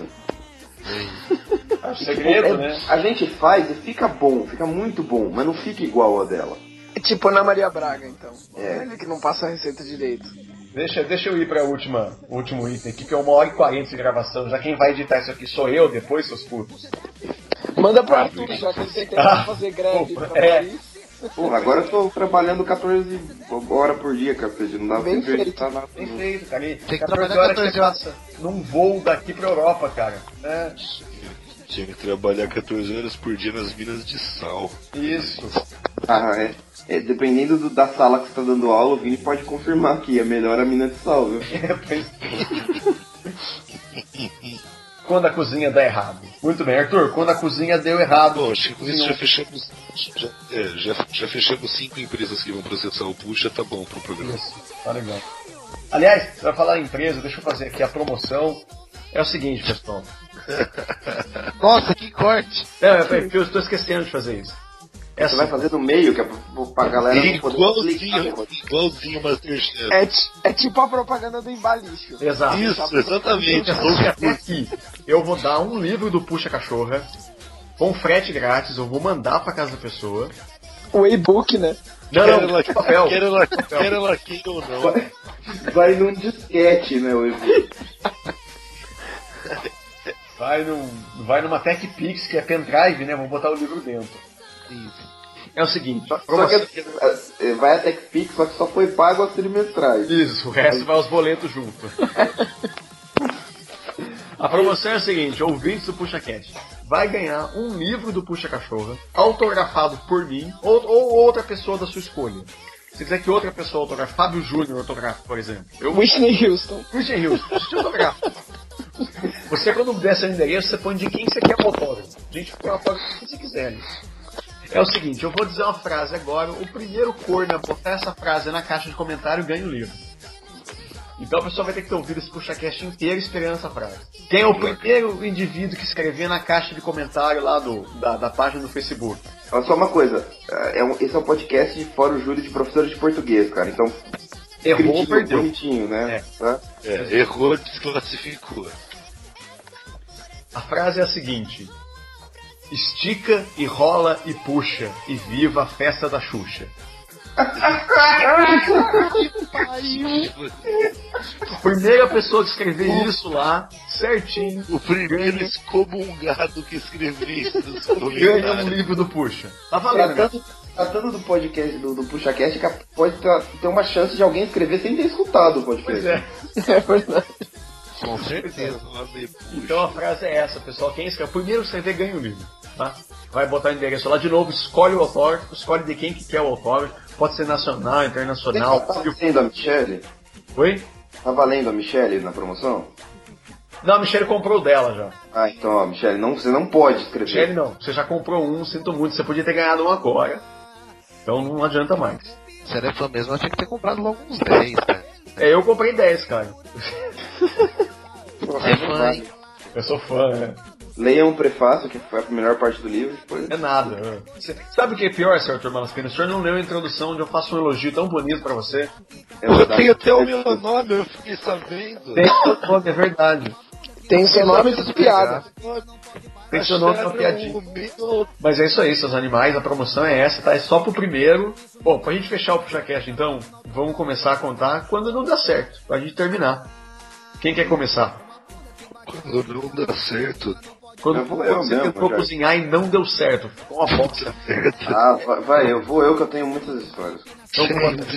É o segredo, tipo, é, né? A gente faz e fica bom, fica muito bom, mas não fica igual a dela. É tipo Ana Maria Braga, então. É. Ele que não passa a receita direito. Deixa, deixa eu ir para o último item aqui, que é uma hora e quarenta de gravação. Já quem vai editar isso aqui sou eu, depois, seus putos. Manda pra Arthur, já que ele tem tempo pra fazer greve pra é. Paris. Porra, agora eu tô trabalhando quatorze horas por dia, cacete. Não dá Bem pra acreditar nada. Bem feito, cara. E Tem que quatorze trabalhar horas que você quatorze passa num voo daqui pra Europa, cara. É. Tinha que trabalhar quatorze horas por dia nas minas de sal. Isso. Ah, é. É, dependendo do, da sala que você tá dando aula, o Vini pode confirmar que é melhor a mina de sal, viu? É, pois... quando a cozinha dá errado. Muito bem, Arthur, quando a cozinha deu errado. Poxa, com isso já fechamos, já, é, já, já fechamos cinco empresas que vão processar o Puxa, tá bom pro programa. Isso, tá legal. Aliás, você vai falar em empresa, deixa eu fazer aqui a promoção. É o seguinte, pessoal. Nossa, que corte! É, é porque eu estou esquecendo de fazer isso. É Você vai fazer no meio, que é pra, pra galera não poder Igualzinho, igualzinho Masterchef. É, ti- é tipo a propaganda do Embalicho. Exato. Isso, exatamente. Então, até aqui, eu vou dar um livro do Puxa Cachorra com frete grátis, eu vou mandar pra casa da pessoa. O e-book, né? Não, Quer não, ela, papel. quer ela, quer ela aqui ou não. Vai, vai num disquete, né, o e-book. Vai, num, vai numa TechPix, que é pendrive, né? Vou botar o livro dentro. Isso. É o seguinte, Só promoção... que é, vai a TechPix, só que só foi pago as trimestrais. Isso, o resto vai aos boletos junto. A promoção é a seguinte, ouvintes do PuxaCast, vai ganhar um livro do Puxa Cachorra, autografado por mim, ou, ou outra pessoa da sua escolha. Se quiser que outra pessoa autografe, Fábio Júnior autografe, por exemplo. Eu... Whitney Houston. Whitney Houston, deixa eu autografar. Você, quando der seu endereço, você põe de quem você quer o autógrafo. A gente põe o autógrafo que você quiser. Né? É o seguinte, eu vou dizer uma frase agora, o primeiro corno a botar essa frase na caixa de comentário ganha o livro. Então a pessoa vai ter que ter ouvido esse PuxaCast inteiro esperando essa frase. Quem é o primeiro indivíduo que escrever na caixa de comentário lá do, da, da página do Facebook? Olha só uma coisa, é um, esse é um podcast de Fórum Júri de Professores de Português, cara, então... Errou, escritinho, perdeu. bonitinho, né? É. Tá? É, errou, desclassificou. A frase é a seguinte: estica e rola e puxa, e viva a festa da Xuxa. A primeira pessoa que escrever isso lá, certinho, O primeiro excomungado que escreveu isso nos ganha um comentários. livro do Puxa. Tá valendo, né? Tratando, tratando do podcast, do, do PuxaCast, que pode ter, ter uma chance de alguém escrever sem ter escutado o podcast. Pois é. É verdade. Com certeza. Então a frase é essa, pessoal. Quem escrever, primeiro escrever ganha o livro. Tá? Vai botar o endereço lá de novo, escolhe o autógrafo, escolhe de quem que quer o autógrafo. Pode ser nacional, internacional. Tá valendo a Michelle? Oi? Tá valendo a Michelle na promoção? Não, a Michelle comprou o dela já. Ah, então, ó, Michelle, não, você não pode escrever. Michelle não, você já comprou um, sinto muito, você podia ter ganhado um agora. Então não adianta mais. Se ela é fã mesmo, ela tinha que ter comprado logo uns dez, né? É, eu comprei dez, cara. Você é fã, hein? Eu sou fã, né? Leiam o prefácio, que foi a melhor parte do livro. Depois... É nada. né? Cê- sabe o que é pior, senhor Arthur Malaspina? O senhor não leu a introdução onde eu faço um elogio tão bonito pra você. É Eu verdade. tenho até o meu nome, eu fiquei sabendo. Tem seu nome, é verdade. Tem seu nome e piada. Tem seu nome na piadinha. Mas é isso aí, seus animais, a promoção é essa, tá? É só pro primeiro. Bom, pra gente fechar o PuxaCast, então, vamos começar a contar quando não dá certo, pra gente terminar. Quem quer começar? Quando não dá certo. Quando, Eu vou quando eu você mesmo, tentou já. cozinhar e não deu certo. Ficou uma bosta. Ah, vai, vai, eu vou eu que eu tenho muitas histórias. Então,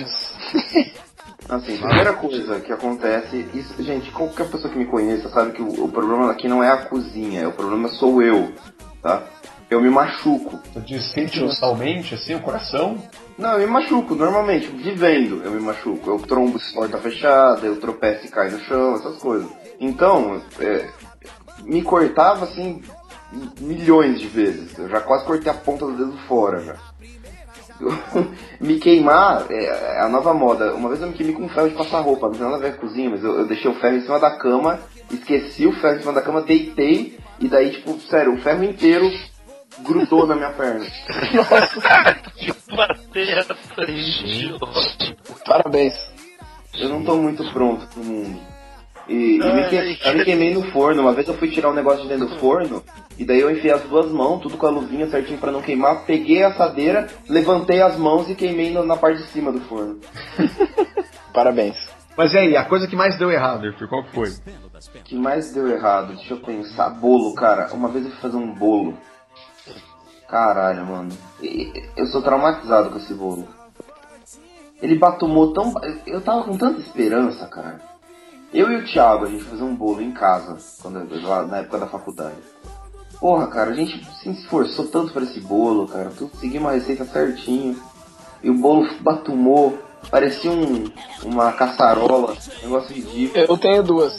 Assim, primeira coisa que acontece, isso, gente, qualquer pessoa que me conheça sabe que o, o problema aqui não é a cozinha, o problema sou eu, tá? Eu me machuco. Você diz sentimentalmente, assim, o coração? Não, eu me machuco, normalmente, vivendo eu me machuco. Eu trombo de porta fechada, eu tropeço e caio no chão, essas coisas. Então, é, me cortava assim milhões de vezes. Eu já quase cortei a ponta do dedo fora já. Eu, me queimar é a nova moda. Uma vez eu me queimei com ferro de passar roupa, não tem nada a ver com cozinha, mas eu, eu deixei o ferro em cima da cama, esqueci o ferro em cima da cama, deitei, e daí, tipo, sério, o ferro inteiro grudou na minha perna. Que pateta, gente. Parabéns. Eu não tô muito pronto pro mundo. E, e me, que, eu me queimei no forno. Uma vez eu fui tirar um negócio de dentro do forno, e daí eu enfiei as duas mãos, tudo com a luvinha certinho pra não queimar, peguei a assadeira, levantei as mãos e queimei na, na parte de cima do forno. Parabéns. Mas e aí, a coisa que mais deu errado, Arthur, qual que foi? O que mais deu errado? Deixa eu pensar. Bolo, cara. Uma vez eu fui fazer um bolo. Caralho, mano. E- Eu sou traumatizado com esse bolo. Ele batumou tão... Eu tava com tanta esperança, cara. Eu e o Thiago, a gente fazia um bolo em casa, quando, lá na época da faculdade. Porra, cara, a gente se esforçou tanto pra esse bolo, cara. Tudo seguia uma receita certinho. E o bolo batumou. Parecia um, uma caçarola. Um negócio ridículo. Eu tenho duas.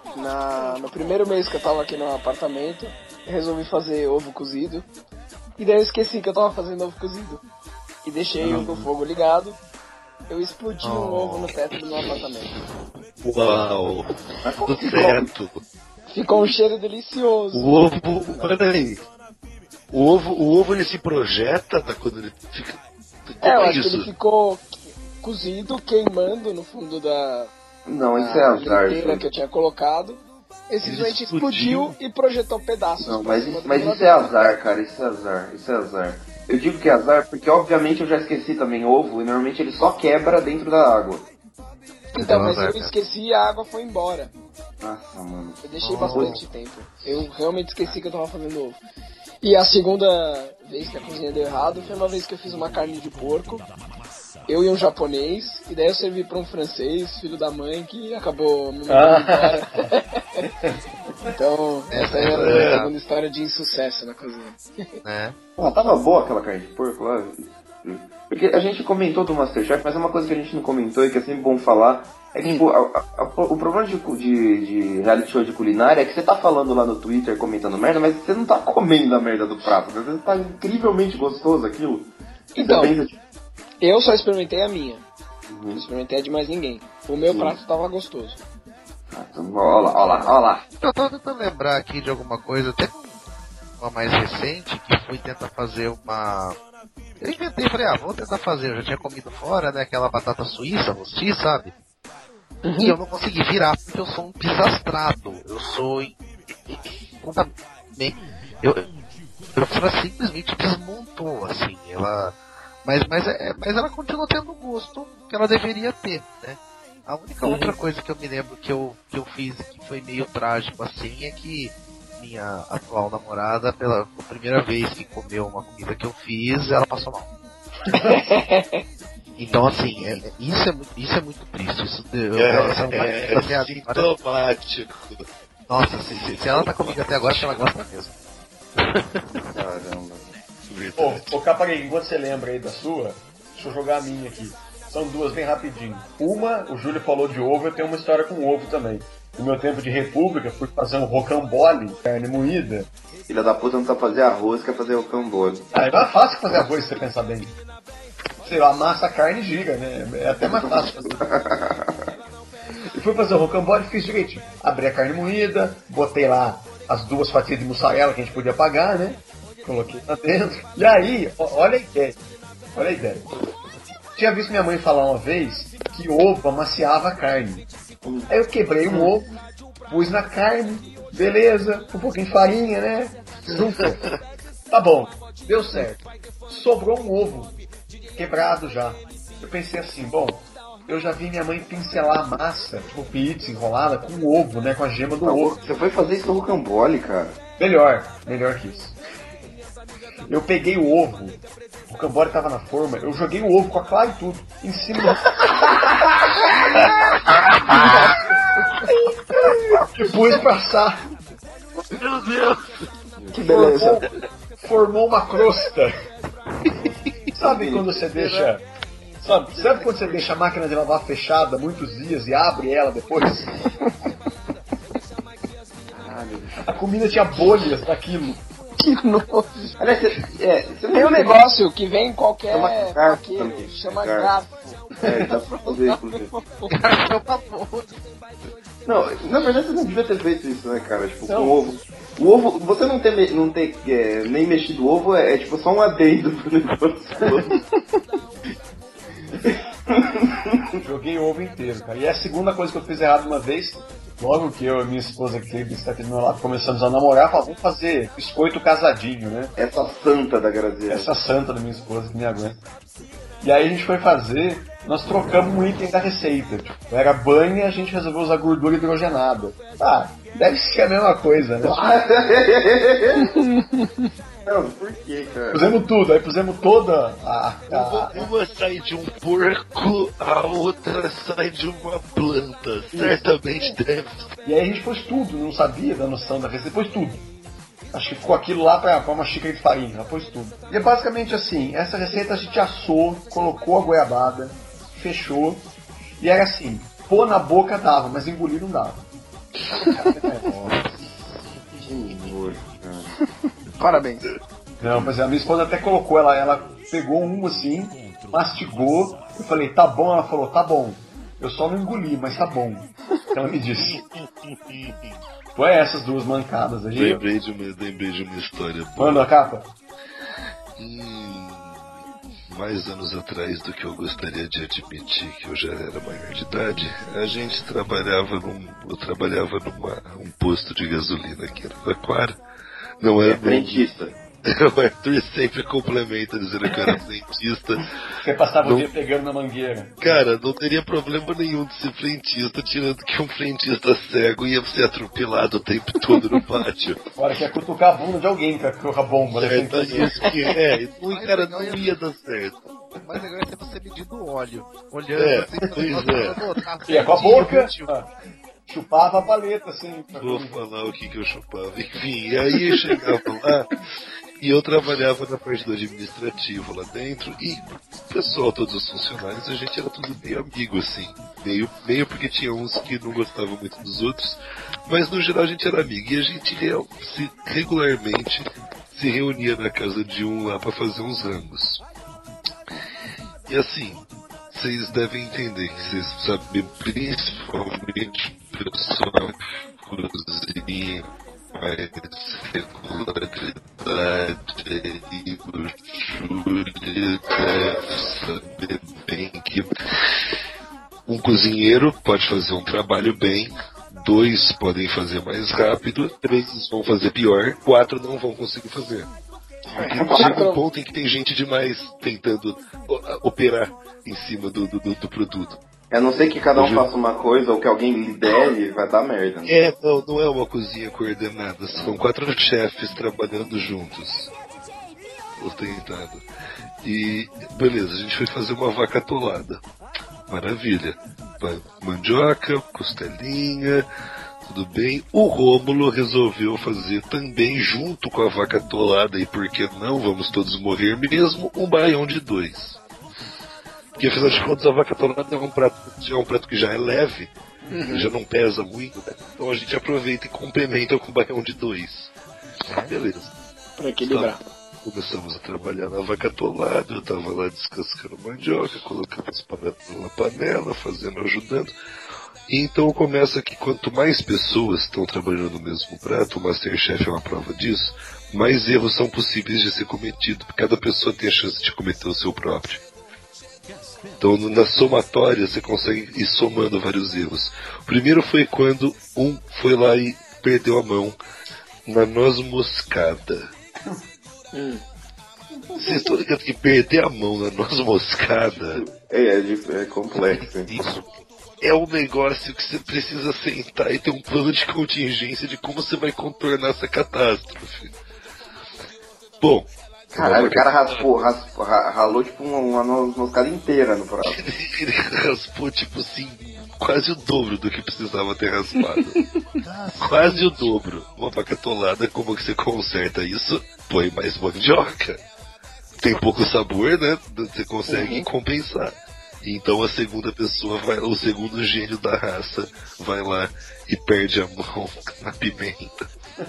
na, no primeiro mês que eu tava aqui no apartamento, eu resolvi fazer ovo cozido. E daí eu esqueci que eu tava fazendo ovo cozido. E deixei o fogo ligado. Eu explodi oh. um ovo no teto do meu apartamento. Uau! Tudo certo. Ficou um cheiro delicioso. O ovo, peraí. O ovo, o ovo ele se projeta quando ele fica. É, eu é acho isso? que ele ficou cozido, queimando no fundo da. Não, isso é azar. Isso. Que eu tinha colocado. Ele simplesmente explodiu. explodiu e projetou pedaços. Não, mas, isso, mas isso é azar, cara. Isso é azar. Isso é azar. Eu digo que é azar porque, obviamente, eu já esqueci também ovo e normalmente ele só quebra dentro da água. Então, mas eu esqueci e a água foi embora. Nossa, mano. Eu deixei bastante tempo. Eu realmente esqueci que eu tava fazendo ovo. E a segunda vez que a cozinha deu errado foi uma vez que eu fiz uma carne de porco. Eu e um japonês. E daí eu servi pra um francês, filho da mãe, que acabou me mandando embora. Então, essa é a segunda história de insucesso na cozinha. É. Pô, tava boa aquela carne de porco lá. Porque a gente comentou do Masterchef, mas é uma coisa que a gente não comentou e que é sempre bom falar. É que, tipo, a, a, a, o problema de, de, de reality show de culinária é que você tá falando lá no Twitter, comentando merda, mas você não tá comendo a merda do prato. Você tá incrivelmente gostoso aquilo. Então, pensa, tipo... eu só experimentei a minha. Uhum. Não experimentei a de mais ninguém. O meu Sim. prato tava gostoso. Ah, então, ó lá, ó lá, ó lá. Eu tô tentando lembrar aqui de alguma coisa, até uma mais recente, que fui tentar fazer uma... Eu inventei, falei, ah, vou tentar fazer, eu já tinha comido fora, né, aquela batata suíça, rosti, sabe? Uhum. E eu não consegui virar porque eu sou um desastrado. Eu sou... Eu, eu ela simplesmente desmontou, assim, ela... Mas, mas, é, mas ela continua tendo o gosto que ela deveria ter, né? A única uhum. outra coisa que eu me lembro que eu, que eu fiz que foi meio trágico, assim, é que minha atual namorada, pela, pela primeira vez que comeu uma comida que eu fiz, ela passou mal. Então, assim, é, é, isso, é muito, isso é muito triste. Isso, eu, é, ela, ela, é, ela, é ela, sintomático. Nossa, se, se, se ela tá comigo até agora, ela gosta mesmo. Caramba. Ô, ô Capaguei, enquanto você lembra aí da sua, deixa eu jogar a minha aqui. São duas bem rapidinho. Uma, o Júlio falou de ovo, eu tenho uma história com ovo também. No meu tempo de república, fui fazer um rocambole, carne moída. Filha da puta não tá fazer arroz, quer fazer rocambole. Ah, é mais fácil fazer arroz, se você pensar bem. Sei lá, amassa a carne e gira, né? É até mais fácil fazer. E fui fazer o rocambole e fiz direitinho. Abri a carne moída, botei lá as duas fatias de mussarela que a gente podia pagar, né? Coloquei lá dentro. E aí, ó, olha a ideia. Olha a ideia. Tinha visto minha mãe falar uma vez que ovo amaciava a carne. Aí eu quebrei um ovo, pus na carne, beleza, um pouquinho de farinha, né? Juntou. Tá bom, deu certo. Sobrou um ovo quebrado já. Eu pensei assim, bom, eu já vi minha mãe pincelar a massa, tipo pizza enrolada, com ovo, né? Com a gema do ovo. Você foi fazer isso no rocambole, cara? Melhor, melhor que isso. Eu peguei o ovo, o rocambole tava na forma, eu joguei o ovo com a clara e tudo, em cima do... E pus pra assar. Meu Deus! Que beleza. Formou, formou uma crosta. Sabe quando você deixa... Sabe, sabe quando você deixa a máquina de lavar fechada muitos dias e abre ela depois? A comida tinha bolhas daquilo. Que nojo. Aliás, você, é, você Tem um negócio que vem em qualquer Chama garfo paqueiro, também. chama Garfo. garfo. É, dá pra fazer, inclusive. Não, na verdade você não devia ter feito isso, né, cara? Tipo, Não. com ovo. O ovo, você não ter, não ter é, nem mexido o ovo é, é tipo só um adendo pro negócio. Joguei o ovo inteiro, cara. E é a segunda coisa que eu fiz errado uma vez. Logo que eu e minha esposa, que está aqui do meu lado, começamos a namorar, falamos, vamos fazer biscoito casadinho, né? Essa santa da Graziella. Essa santa da minha esposa que me aguenta. E aí a gente foi fazer, nós trocamos um item da receita. Tipo, era banha e a gente resolveu usar gordura hidrogenada. Ah, deve ser a mesma coisa, né? Não, por que, cara? Pusemos tudo, aí pusemos toda a... a... Uma, uma sai de um porco, a outra sai de uma planta. Certamente deve. E aí a gente pôs tudo, não sabia da noção da receita, pôs tudo. Acho que ficou aquilo lá pra, pra uma xícara de farinha, ela pôs tudo. E é basicamente assim, essa receita a gente assou, colocou a goiabada, fechou, e era assim, pôr na boca dava, mas engolir não dava. Que nojo, cara. Parabéns. Não, mas a minha esposa até colocou, ela, ela pegou um assim, mastigou, eu falei, tá bom, ela falou, tá bom. Eu só não engoli, mas tá bom. Ela me disse. Foi essas duas mancadas aí. Lembrei de uma, lembrei de uma história boa. Manda a capa. Hum, mais anos atrás do que eu gostaria de admitir que eu já era maior de idade, a gente trabalhava num. Eu trabalhava numa um posto de gasolina aqui no Taquara. Não era. É frentista. O Arthur sempre complementa dizendo que eu era frentista. Você passava não... o dia pegando na mangueira. Cara, não teria problema nenhum de ser frentista, tirando que um frentista cego ia ser atropelado o tempo todo no pátio. Agora que ia cutucar a bunda de alguém com a bomba. É, né? tá isso que é, não, cara, não ia dar certo. O mais legal é ser você medindo o óleo. Olhando É, assim, pois pra é. botar E é com a boca. certinho, ah, chupava a paleta, assim. Vou falar o que, que eu chupava. Enfim, e aí eu chegava lá e eu trabalhava na parte do administrativo lá dentro e o pessoal, todos os funcionários, a gente era tudo meio amigo, assim. Meio, meio porque tinha uns que não gostavam muito dos outros, mas no geral a gente era amigo. E a gente ia, se, regularmente se reunia na casa de um lá pra fazer uns rangos. E assim, vocês devem entender que vocês sabem principalmente o pessoal cozinha mais regularidade e o Júlio deve saber bem que um cozinheiro pode fazer um trabalho bem, dois podem fazer mais rápido, três vão fazer pior, quatro não vão conseguir fazer. Chega um ponto em que tem gente demais tentando operar em cima do, do, do produto. A não ser que cada um faça uma coisa ou que alguém lidere, vai dar merda. Né? É, não, não é uma cozinha coordenada. São quatro chefes trabalhando juntos. Tô tentando. E, beleza, a gente foi fazer uma vaca atolada. Maravilha. Mandioca, costelinha, tudo bem. O Rômulo resolveu fazer também, junto com a vaca atolada, e por que não, vamos todos morrer mesmo, um baião de dois. Porque afinal de contas a vaca atolada é um prato, é um prato que já é leve, uhum. Já não pesa muito, né? Então a gente aproveita e complementa com o baião de dois. Beleza. Pra equilibrar. Então, começamos a trabalhar na vaca atolada, eu tava lá descascando mandioca, colocando as paletas na panela, fazendo, ajudando. E então começa que quanto mais pessoas estão trabalhando no mesmo prato, o Masterchef é uma prova disso, mais erros são possíveis de ser cometidos, porque cada pessoa tem a chance de cometer o seu próprio. Então na somatória você consegue ir somando vários erros. O primeiro foi quando um foi lá e perdeu a mão na noz moscada. Hum. Vocês estão ligados que perder a mão na noz moscada é, é, é complexo. Isso é um negócio que você precisa sentar e ter um plano de contingência de como você vai contornar essa catástrofe. Bom, caralho, o cara raspou, raspou, ralou tipo uma noz moscada inteira no prato. Ele raspou tipo assim, quase o dobro do que precisava ter raspado. Quase o dobro. Uma vaca atolada, como que você conserta isso? Põe mais mandioca. Tem pouco sabor, né? Você consegue uhum. compensar. Então a segunda pessoa, vai, o segundo gênio da raça, vai lá e perde a mão na pimenta.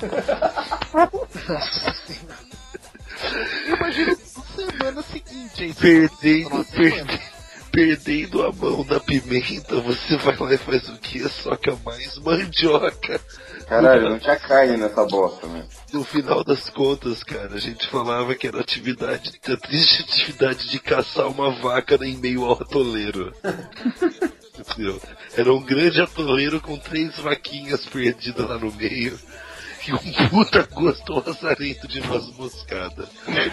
Imagina semana seguinte, hein? Perdendo, perde, perdendo a mão na pimenta, você vai lá e faz o quê? Soca mais mandioca. Caralho, não tinha carne nessa bosta, né? No final das contas, cara, a gente falava que era atividade, a triste atividade de caçar uma vaca em meio ao atoleiro. Entendeu? Era um grande atoleiro com três vaquinhas perdidas lá no meio. E um puta gosto lazarento de noz moscada.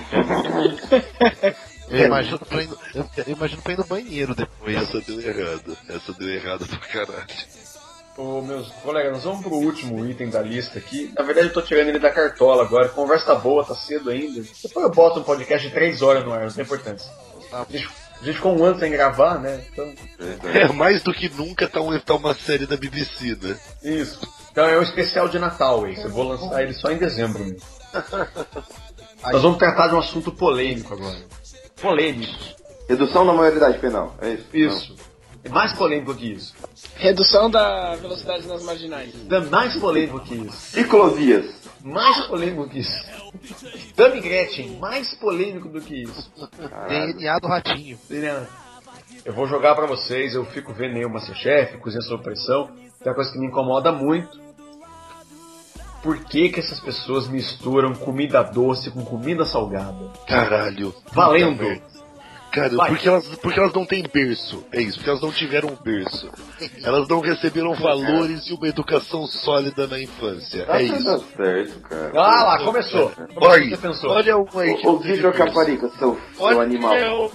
Eu imagino pra ir, eu, eu imagino pra ir no banheiro depois. Essa deu errado. Essa deu errado pra caralho. Ô, meus colegas, nós vamos pro último item da lista aqui. Na verdade eu tô tirando ele da cartola agora. Conversa tá boa, tá cedo ainda. Depois eu boto um podcast de três horas no ar, não tem importância. A gente, a gente ficou um ano sem gravar, né? Então... É, mais do que nunca tá, um, tá uma série da B B C, né? Isso. Então é um especial de Natal esse. Eu vou lançar ele só em dezembro mesmo. Nós vamos tratar de um assunto polêmico agora. Polêmico. Redução da maioridade penal, é isso? Isso. É mais polêmico que isso. Redução da velocidade nas marginais. É mais polêmico que isso. Ciclovias. Mais polêmico que isso. Dami Gretchen, mais polêmico do que isso. D N A do ratinho. Eu vou jogar pra vocês, eu fico vendo aí o Masterchef, Cozinha Sob Pressão. Tem uma coisa que me incomoda muito. Por que que essas pessoas misturam comida doce com comida salgada? Caralho. Valendo! Cara, porque elas, porque elas não têm berço. É isso, porque elas não tiveram berço. Elas não receberam valores e uma educação sólida na infância. É isso. Tá certo, cara. Ah lá, começou. Olha, pensou? olha um aí que Ô, não teve Vitor berço. Caparica, seu, seu Olha animal. o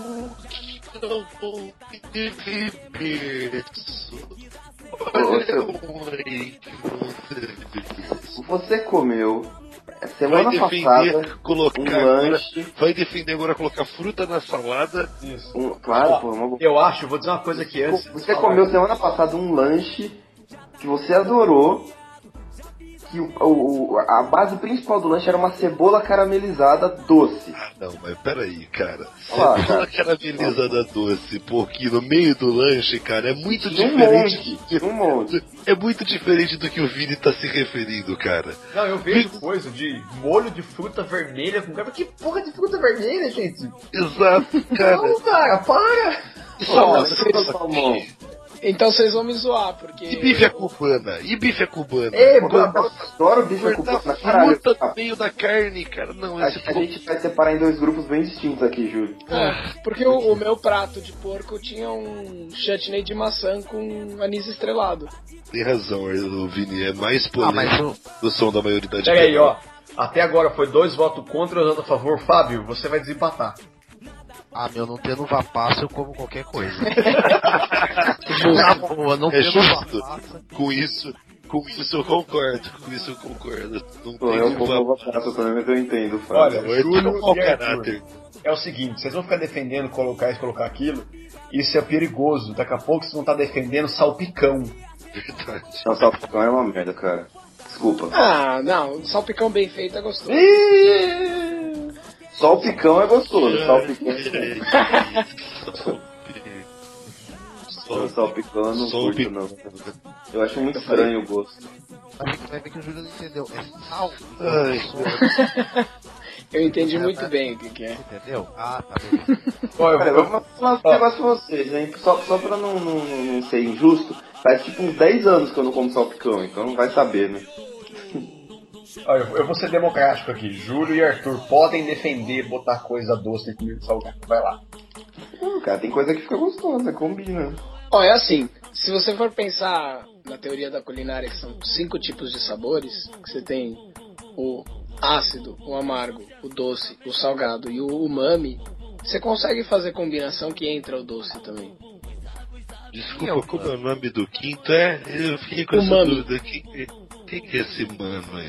que teve berço. Olha um aí que não teve berço. Você comeu semana Vai defender passada colocar um agora, lanche. vai defender agora colocar fruta na salada. Isso. Um, claro, Ó, pô, uma boa. Eu acho, vou dizer uma coisa aqui antes. Você comeu semana passada um lanche que você adorou. Que o, o- a base principal do lanche era uma cebola caramelizada doce. Ah, não, mas peraí, cara. Olha lá, Cebola cara. caramelizada doce, porque no meio do lanche, cara, é muito Tinha um diferente. monte, tinha um monte. É muito diferente do que o Vini tá se referindo, cara. Não, eu vejo coisa de molho de fruta vermelha com cara. Que porra de fruta vermelha, gente? Exato, cara. Não, cara, para! Ó, vocês- você salmão. Então vocês vão me zoar, porque... E bife é cubana? E bife é cubana? Ei, Eu mano, adoro bife Cortar cubana, caralho. fruta no meio da carne, cara. Não, A, esse a gente vai separar em dois grupos bem distintos aqui, Júlio. É, porque o, o meu prato de porco tinha um chutney de maçã com anis estrelado. tem razão, o Vini é mais Ah, mas polêmico o, do som da maioridade. Pega aí, penal. ó. Até agora foi dois votos contra e dois a favor. Fábio, você vai desempatar. ah, meu, não tendo uva passa, eu como qualquer coisa. Justo, boa, não É tendo uva justo. passa. Com isso, com isso eu concordo. Com isso eu concordo. Não Pô, tem eu uva- como uva passa também, mas eu entendo, Fábio. Olha, Não, é Júlio de mau e Arthur. caráter. É o seguinte, vocês vão ficar defendendo colocar isso, colocar aquilo. Isso é perigoso. Daqui a pouco vocês vão estar defendendo salpicão. Verdade. Não, salpicão é uma merda, cara. Desculpa. Ah, não, salpicão bem feito é gostoso. Salpicão é gostoso, salpicão é Só- salpicão eu não Salpi- curto, não. Eu acho muito estranho o gosto. Vai ver- vai ver que o Júlio não entendeu. É sal. Ai, Eu entendi muito bem o que, que é. Entendeu? Ah, tá bem. Ó, eu, Cara, eu eu, vou falar um negócio pra vocês, hein? Só, só pra não, não, não ser injusto, faz tipo uns dez anos que eu não como salpicão, então vai saber, né? ó, eu, eu vou ser democrático aqui. Júlio e Arthur podem defender botar coisa doce em comida salgada. Vai lá. Não, cara, tem coisa que fica gostosa, combina. Ó, é assim, se você for pensar na teoria da culinária, que são cinco tipos de sabores, que você tem o ácido, o amargo, o doce, o salgado e o umami, você consegue fazer combinação que entra o doce também. desculpa, como é o nome do quinto? É, eu fiquei com O essa Mami. dúvida. Quem, que- quem que é esse mano aí?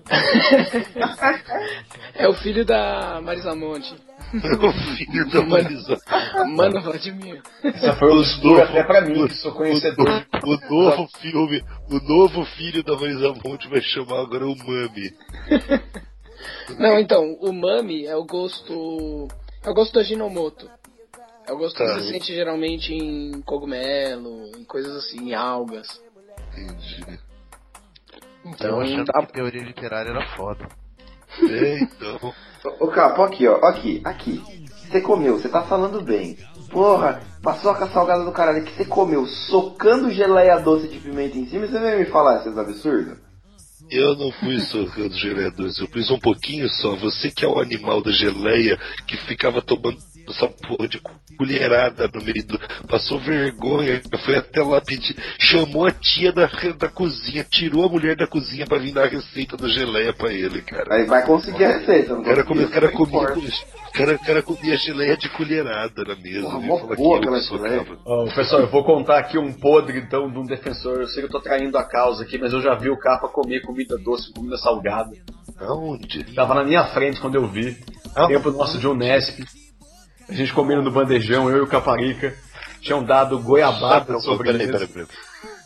É o filho da Marisa Monte, o filho da Marisa. Mano Vladimir. Essa foi uma mistura até pra mim, que sou conhecedor. O, o novo filme, o novo filho da Marisa Monte vai chamar agora o Mami. Não, então, o umami é o gosto, é o gosto do Ajinomoto. É o gosto Tá. que você sente geralmente em cogumelo, em coisas assim, em algas. Entendi. Então, Eu achando dá- que teoria literária era foda. É, então. Ô, ô, Capo, aqui, ó, aqui, aqui. Você comeu, você tá falando bem. Porra, paçoca salgada do caralho que você comeu socando geleia doce de pimenta em cima e você veio me falar esses absurdos? Eu não fui socando geleia doce, eu fiz um pouquinho só. Você que é o animal da geleia que ficava tomando essa porra de colherada no meio do... Passou vergonha, foi até lá pedir, chamou a tia da, da cozinha, tirou a mulher da cozinha pra vir dar a receita da geleia pra ele, cara. Aí vai conseguir a receita, não O cara, come, conseguiu, o cara, não comia, importa. o cara, o cara comia geleia de colherada na mesa. Porra, viu? mó Fala que boa eu aquela socava. geleia. Ó, pessoal, eu vou contar aqui um podre, então, de um defensor. Eu sei que eu tô traindo a causa aqui, mas eu já vi o capa comer comida doce, comida salgada. Aonde? Tava na minha frente quando eu vi. Ah, Tempo nosso de Unesp. A gente comendo no bandejão, eu e o Caparica. Tinham dado goiabada Não, sobre peraí, isso. peraí,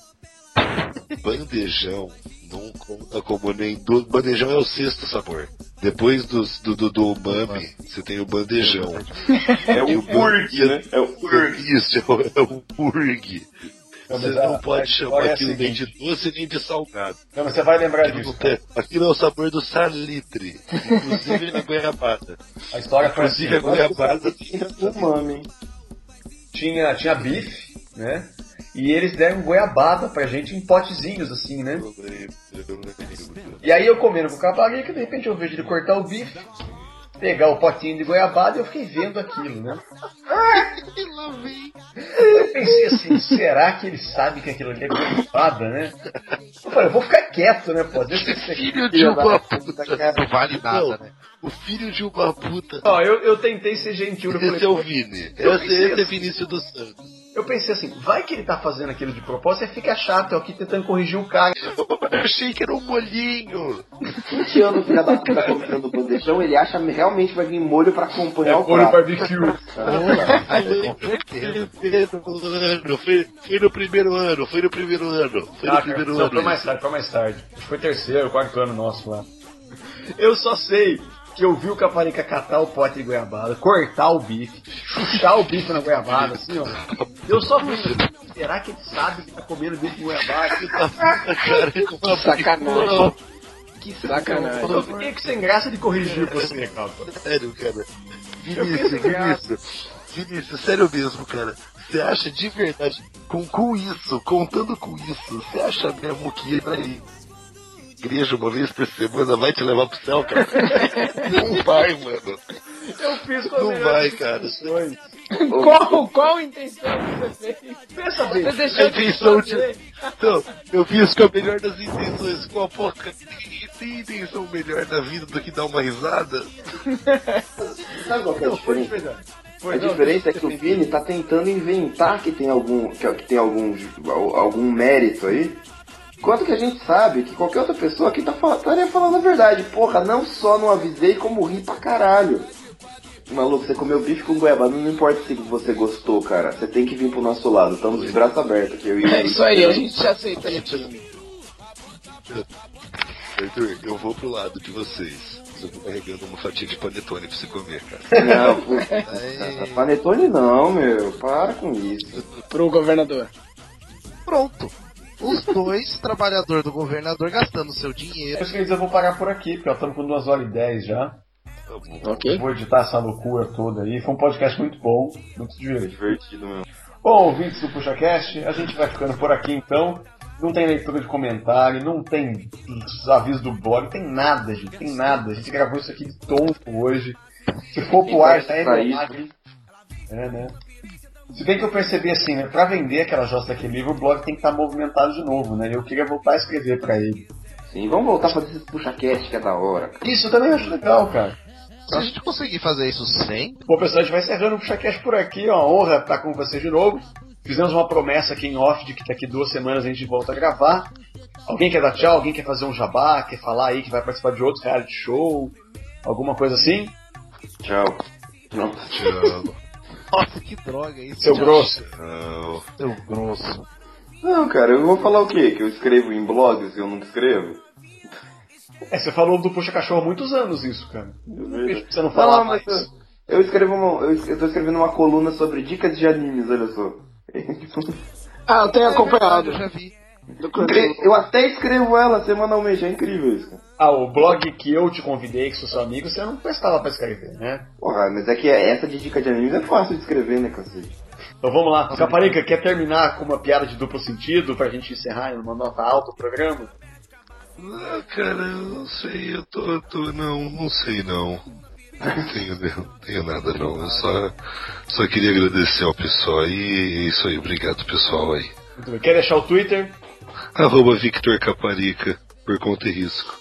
peraí. Bandejão não conta como nem do... Bandejão é o sexto sabor. Depois dos, do, do, do umami, você tem o bandejão. É o burg, né? É o burg. Isso, é o, é o burg. Você não pode chamar é aquilo nem seguinte. de doce nem de salgado. Não, mas você vai lembrar Aquilo, disso. não tem- aquilo é o sabor do salitre, inclusive na goiabada. A história foi assim. Inclusive a goiabada tem umami. Tinha, tinha bife, né? E eles deram goiabada pra gente em potezinhos, assim, né? E aí eu comendo com o caparica, de repente eu vejo ele cortar o bife, pegar o potinho de goiabada e eu fiquei vendo aquilo, né? Eu pensei assim, será que ele sabe que aquilo ali é goiabada, né? Eu falei, eu vou ficar quieto, né, pô? Deixa eu ser filho de uma puta, Não vale nada, Não, né? o filho de uma puta. Ó, eu, eu tentei ser gentil, eu falei, Esse é o pô, Vini. eu Esse, pensei esse é assim. Vinícius dos Santos. Eu pensei assim, vai que ele tá fazendo aquilo de propósito e fica chato, eu aqui tentando corrigir o cara. Eu achei que era um molhinho. vinte anos o filho da puta tá colocando o bandejão, ele acha que realmente vai vir molho pra acompanhar o Molho prato. barbecue. Foi, foi no primeiro ano, foi no primeiro ano. Foi no Ah, primeiro cara, não, ano. foi mais tarde, foi mais tarde. Acho que foi terceiro, quarto ano nosso lá. Eu só sei que eu vi o Caparica catar o pote de goiabada, cortar o bife, chuchar o bife na goiabada, assim, ó. Eu só vi, será que ele sabe que tá comendo bife de goiabada? Cara, Que sacanagem. Que sacanagem. Eu fiquei sem graça de corrigir você, cara. Sério, cara. Eu Vinícius, pensei, Vinícius. Vinícius, sério mesmo, cara. Você acha de verdade, com, com isso, contando com isso, você acha mesmo que ir pra igreja uma vez por semana vai te levar pro céu, cara? Não vai, mano. Eu fiz com Não vai, cara. Qual, qual a intenção que você fez? Pensa bem. Você deixou A intenção de... Então, eu fiz com a melhor das intenções, com a porca. Tem intenção melhor na vida do que dar uma risada? Sabe qual que é a Não, foi de diferença? verdade. Foi, A não, diferença é que o Vini tá tentando inventar que tem algum, que, que tem algum, algum mérito aí. Enquanto que a gente sabe que qualquer outra pessoa aqui tá fal- estaria falando a verdade. Porra, não só não avisei, como ri pra caralho. Maluco, você comeu bife com goiabada, não importa se você gostou, cara. Você tem que vir pro nosso lado. Estamos de braço aberto aqui. Eu e o É isso aí, a gente já aceita ele time. Arthur, eu vou pro lado de vocês. Eu tô carregando uma fatia de panetone pra você comer, cara. Não, pô, panetone não, meu. Para com isso. Pro governador. Pronto. Os dois trabalhadores do governador gastando seu dinheiro. Eu acho que eu vou parar por aqui, porque nós estamos com duas horas e dez já. Tá bom. Ok? Vou editar essa loucura toda aí. Foi um podcast muito bom, muito divertido. Divertido mesmo. Bom, ouvintes do PuxaCast, a gente vai ficando por aqui então. Não tem leitura de comentário, não tem os avisos do blog, não tem nada, gente, tem nada. A gente gravou isso aqui de tonto hoje. Se for pro ar, tá aí Pra no isso. ar, hein? É, né? Se bem que eu percebi assim, né, pra vender aquela jossa daquele livro, o blog tem que estar movimentado de novo, né? Eu queria voltar a escrever pra ele. Sim, vamos voltar a fazer esse puxa-cast que é da hora. Isso eu também acho legal, cara. Se a gente conseguir fazer isso sem, Bom, pessoal, a gente vai encerrando o PuxaCast por aqui. É uma honra estar com vocês de novo. Fizemos uma promessa aqui em off de que daqui duas semanas a gente volta a gravar. Alguém quer dar tchau? Alguém quer fazer um jabá? Quer falar aí que vai participar de outro reality show? Alguma coisa assim? Tchau. Não. Tchau. nossa, que droga isso. Seu grosso. Tchau. Seu grosso. Não, cara, eu vou falar o quê? Que eu escrevo em blogs e eu nunca escrevo? É, você falou do Puxa Cachorro há muitos anos isso, cara. Eu não vejo que você não Não, fala mas mais. eu, eu escrevo uma, eu, eu tô escrevendo uma coluna sobre dicas de animes, olha só. Ah, eu tenho É verdade, acompanhado. eu já vi. Do Incri- Crunchyroll. Eu até escrevo ela semanalmente, é incrível isso, cara. Ah, o blog que eu te convidei, que sou seu amigo, você não prestava pra escrever, né? Porra, mas é que essa de dica de animes é fácil de escrever, né, cacete? Então vamos lá. Caparica, quer terminar com uma piada de duplo sentido pra gente encerrar em uma nota alta o programa? Ah, cara, eu não sei, eu tô, eu tô não, não sei não. Não tenho, não tenho nada não. Eu só, só queria agradecer ao pessoal aí, e é isso aí, obrigado pessoal aí. Muito bem. Quer deixar o Twitter? Arroba Victor Caparica, por conta e risco.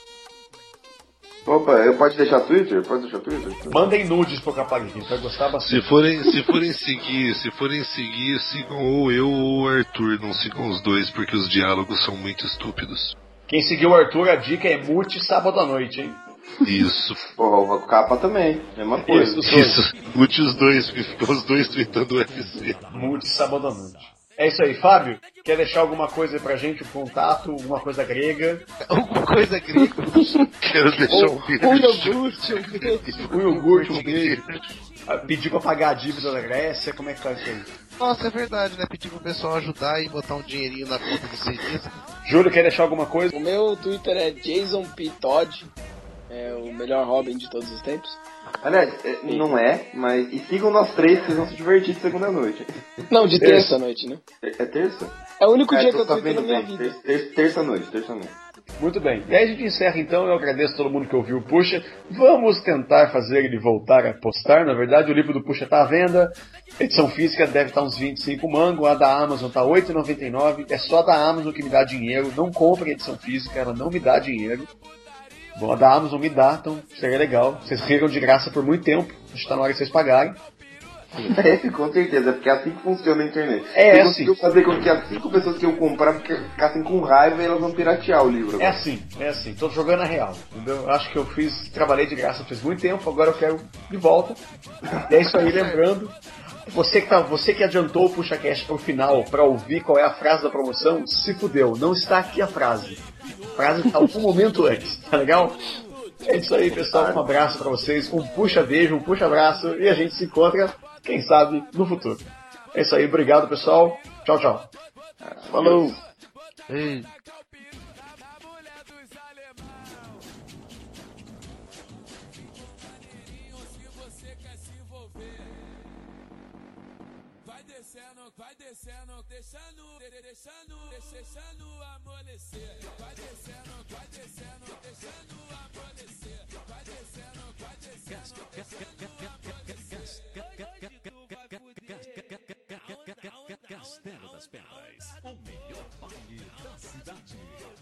Opa, eu pode deixar Twitter? Pode deixar Twitter? Mandem nudes pro Caparica, a gente vai gostar Se bastante. forem, se forem seguir, se forem seguir, sigam ou eu ou o Arthur, não sigam os dois porque os diálogos são muito estúpidos. Quem seguiu o Arthur, a dica é mute sábado à noite, hein? Isso, Porra, o capa também, mesma coisa. Isso, dois. isso. Mute os dois, porque ficam os dois tweetando o U F C. Mute sábado à noite. É isso aí, Fábio, quer deixar alguma coisa pra gente, um contato, alguma coisa grega? Alguma coisa grega. Quero deixar um Um beijo. iogurte, um beijo. Um iogurte, um beijo. Ah, Pedir pra pagar a dívida da Grécia, como é que tá isso aí? Nossa, é verdade, né? Pedir pro pessoal ajudar e botar um dinheirinho na conta do cientista. Júlio, quer deixar alguma coisa? O meu Twitter é Jason P. Todd, é o melhor Robin de todos os tempos. Aliás, é, não é, mas. E sigam nós três, que vocês vão se divertir de segunda noite. Não, de terça noite, né? É, é terça? É o único É, dia tô que eu twitter na sabendo minha bem. vida. Ter- ter- Terça-noite, terça-noite. Muito bem. E aí a gente encerra então, eu agradeço a todo mundo que ouviu o Puxa. Vamos tentar fazer ele voltar a postar, na verdade o livro do Puxa está à venda. Edição física deve estar uns vinte e cinco mango, a da Amazon está oito reais e noventa e nove centavos. É só a da Amazon que me dá dinheiro, não compre a edição física, ela não me dá dinheiro. Bom, a da Amazon me dá, então seria legal. Vocês riram de graça por muito tempo, está na hora de vocês pagarem. É, com certeza, é porque é assim que funciona a internet. É, Você é conseguiu assim. fazer com que as cinco pessoas que iam comprar ficassem com raiva e elas vão piratear o livro. É assim, é assim, tô jogando a real, entendeu? Eu acho que eu fiz, trabalhei de graça faz muito tempo, agora eu quero de volta. E é isso aí, lembrando, você que, tá, você que adiantou o PuxaCast pro final pra ouvir qual é a frase da promoção, se fudeu, não está aqui a frase. A frase está algum momento antes, tá legal? É isso aí, pessoal, um abraço pra vocês, um puxa-beijo, um puxa-abraço, e a gente se encontra, quem sabe, no futuro. É isso aí, obrigado, pessoal. Tchau, tchau. Falou! Ei. Vai descendo, vai descendo, deixando, deixando, deixando amolecer. Vai descendo, vai descendo, deixando amolecer. Vai descendo, vai descendo, Castelo das Pedras, o melhor baile da cidade.